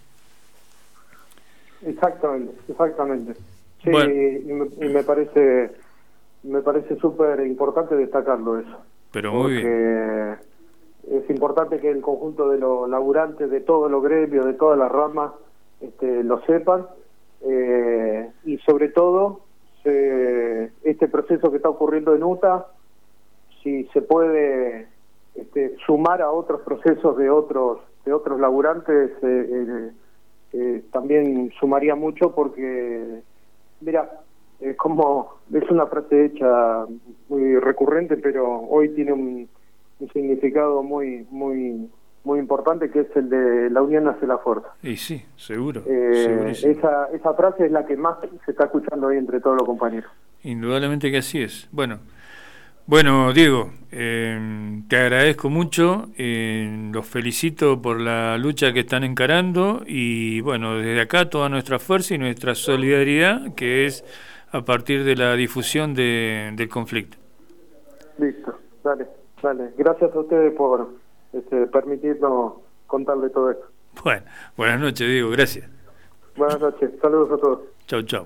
Exactamente, exactamente. Sí, Bueno. y, me, y me parece me parece súper importante destacarlo eso. Pero muy bien. Porque es importante que el conjunto de los laburantes, de todos los gremios, de todas las ramas, este, lo sepan, eh, y sobre todo se, este proceso que está ocurriendo en U T A, si se puede este, sumar a otros procesos de otros de otros laburantes, eh, eh, eh, también sumaría mucho, porque mira, es como es una frase hecha muy recurrente, pero hoy tiene un, un significado muy muy muy importante, que es el de la unión hace la fuerza. Y sí, seguro. Eh, segurísimo. esa esa frase es la que más se está escuchando hoy entre todos los compañeros. Indudablemente que así es. Bueno, bueno, Diego, eh, te agradezco mucho, eh, los felicito por la lucha que están encarando y bueno, desde acá toda nuestra fuerza y nuestra solidaridad, que es a partir de la difusión de, del conflicto. Listo, dale, dale. Gracias a ustedes por este, permitirnos contarle todo esto. Bueno, buenas noches, Diego, gracias. Buenas noches, saludos a todos. Chau, chau.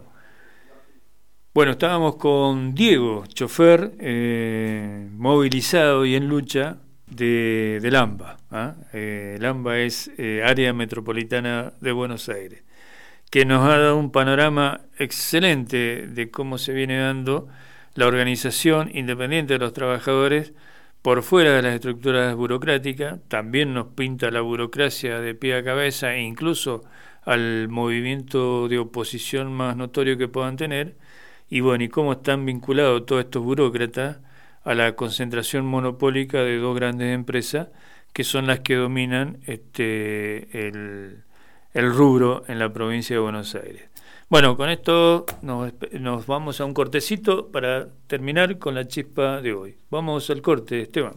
Bueno, estábamos con Diego, chofer, eh, movilizado y en lucha de, del AMBA. ¿ah? Eh, el AMBA es eh, Área Metropolitana de Buenos Aires, que nos ha dado un panorama excelente de cómo se viene dando la organización independiente de los trabajadores por fuera de las estructuras burocráticas. También nos pinta la burocracia de pie a cabeza e incluso al movimiento de oposición más notorio que puedan tener. Y bueno, y cómo están vinculados todos estos burócratas a la concentración monopólica de dos grandes empresas que son las que dominan este el, el rubro en la provincia de Buenos Aires. Bueno, con esto nos, nos vamos a un cortecito para terminar con la chispa de hoy. Vamos al corte, Esteban.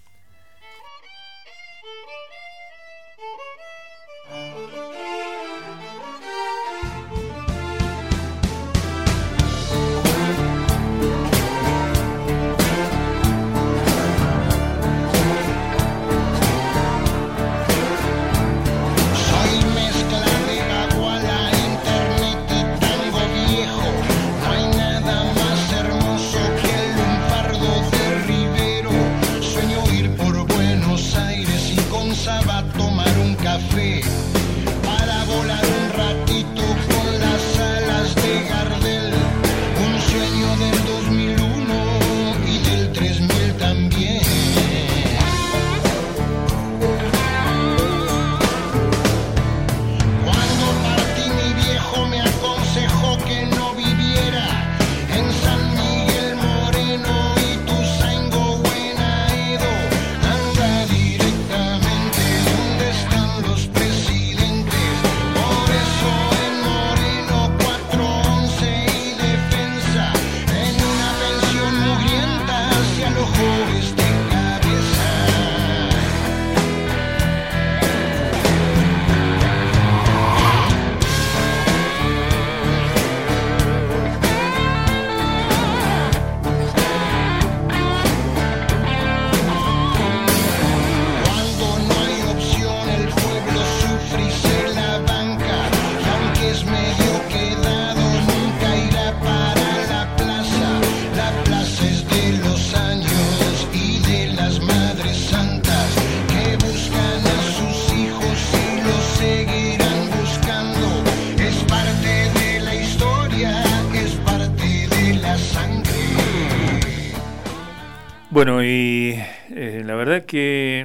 Soy mezcla de agua, la internet y tango viejo. No hay nada más hermoso que el lunfardo de Rivero. Soy Bueno, y eh, la verdad que,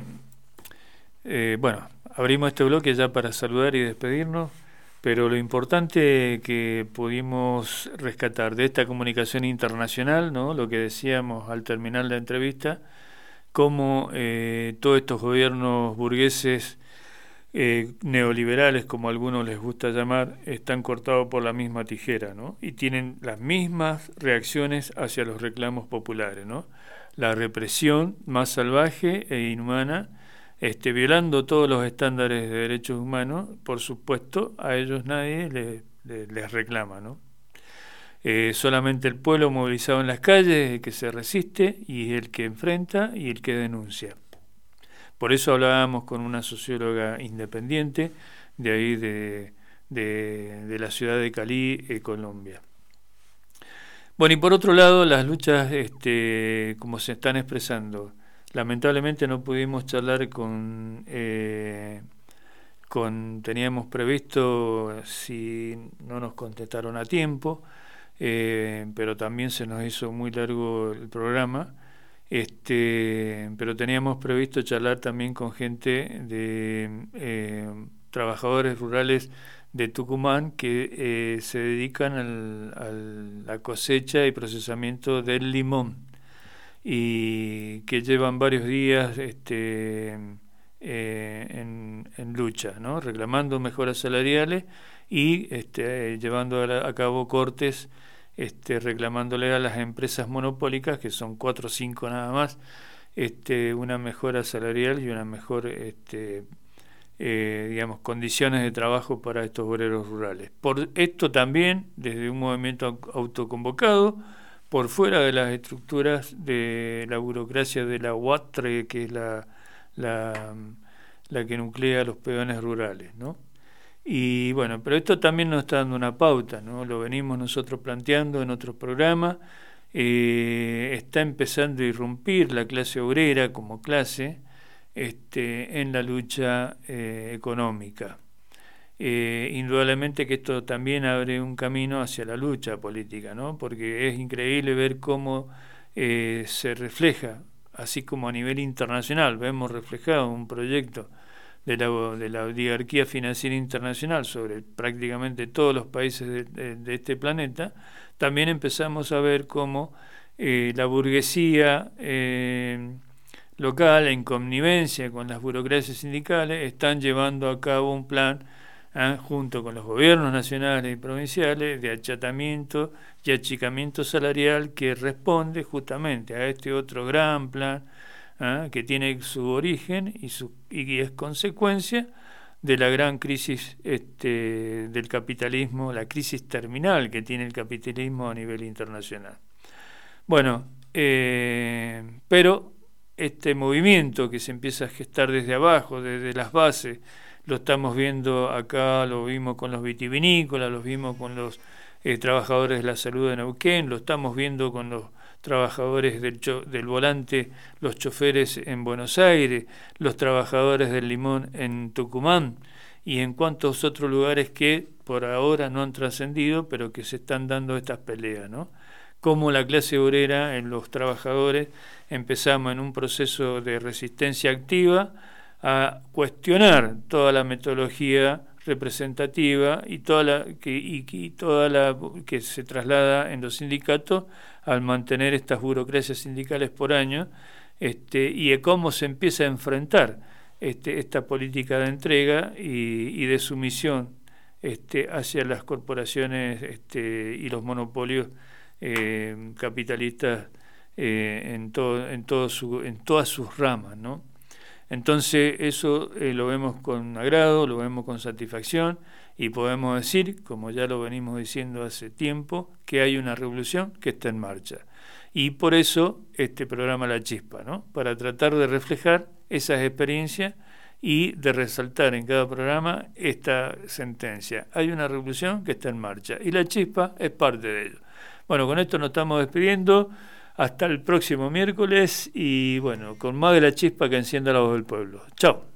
eh, bueno, abrimos este bloque ya para saludar y despedirnos, pero lo importante que pudimos rescatar de esta comunicación internacional, ¿no? Lo que decíamos al terminar la entrevista, cómo eh, todos estos gobiernos burgueses eh, neoliberales, como a algunos les gusta llamar, están cortados por la misma tijera, ¿no? Y tienen las mismas reacciones hacia los reclamos populares, ¿no? La represión más salvaje e inhumana, este, violando todos los estándares de derechos humanos. Por supuesto, a ellos nadie les, les, les reclama, ¿no? Eh, solamente el pueblo movilizado en las calles es el que se resiste y es el que enfrenta y el que denuncia. Por eso hablábamos con una socióloga independiente de ahí de, de, de la ciudad de Cali, eh, Colombia. Bueno, y por otro lado, las luchas, este, como se están expresando, lamentablemente no pudimos charlar con, eh, con teníamos previsto, si no nos contestaron a tiempo, eh, pero también se nos hizo muy largo el programa, este, pero teníamos previsto charlar también con gente de eh, trabajadores rurales de Tucumán que eh, se dedican al, a la cosecha y procesamiento del limón y que llevan varios días este, eh, en, en lucha, ¿no? Reclamando mejoras salariales y este, llevando a, la, a cabo cortes, este, reclamándole a las empresas monopólicas, que son cuatro o cinco nada más, este, una mejora salarial y una mejor este, eh, digamos, condiciones de trabajo para estos obreros rurales. Por esto también, desde un movimiento autoconvocado, por fuera de las estructuras de la burocracia de la U A T R E, que es la, la, la que nuclea a los peones rurales, ¿no? Y bueno, pero esto también nos está dando una pauta, ¿no? Lo venimos nosotros planteando en otros programas. Eh, está empezando a irrumpir la clase obrera como clase este, en la lucha eh, económica. Eh, indudablemente que esto también abre un camino hacia la lucha política, ¿no? Porque es increíble ver cómo eh, se refleja, así como a nivel internacional, vemos reflejado un proyecto de la, de la oligarquía financiera internacional sobre prácticamente todos los países de, de, de este planeta. También empezamos a ver cómo eh, la burguesía eh, local, en connivencia con las burocracias sindicales, están llevando a cabo un plan ¿eh? junto con los gobiernos nacionales y provinciales de achatamiento y achicamiento salarial, que responde justamente a este otro gran plan ¿eh? que tiene su origen y, su, y es consecuencia de la gran crisis este, del capitalismo, la crisis terminal que tiene el capitalismo a nivel internacional. Bueno, eh, pero este movimiento que se empieza a gestar desde abajo, desde las bases, lo estamos viendo acá, lo vimos con los vitivinícolas, lo vimos con los eh, trabajadores de la salud de Neuquén, lo estamos viendo con los trabajadores del, cho del volante, los choferes en Buenos Aires, los trabajadores del limón en Tucumán y en cuantos otros lugares que por ahora no han trascendido, pero que se están dando estas peleas, ¿no? Como la clase obrera, en los trabajadores, empezamos en un proceso de resistencia activa a cuestionar toda la metodología representativa y toda la que, y, y toda la que se traslada en los sindicatos al mantener estas burocracias sindicales por año, este, y de cómo se empieza a enfrentar este, esta política de entrega y, y de sumisión este, hacia las corporaciones este, y los monopolios eh, capitalistas eh, en todo, en todo su, en todas sus ramas, ¿no? Entonces eso eh, lo vemos con agrado, lo vemos con satisfacción y podemos decir, como ya lo venimos diciendo hace tiempo, que hay una revolución que está en marcha. Y por eso este programa La Chispa, ¿no? Para tratar de reflejar esas experiencias y de resaltar en cada programa esta sentencia. Hay una revolución que está en marcha y La Chispa es parte de ello. Bueno, con esto nos estamos despidiendo. Hasta el próximo miércoles y bueno, con más de La Chispa que encienda la voz del pueblo. Chao.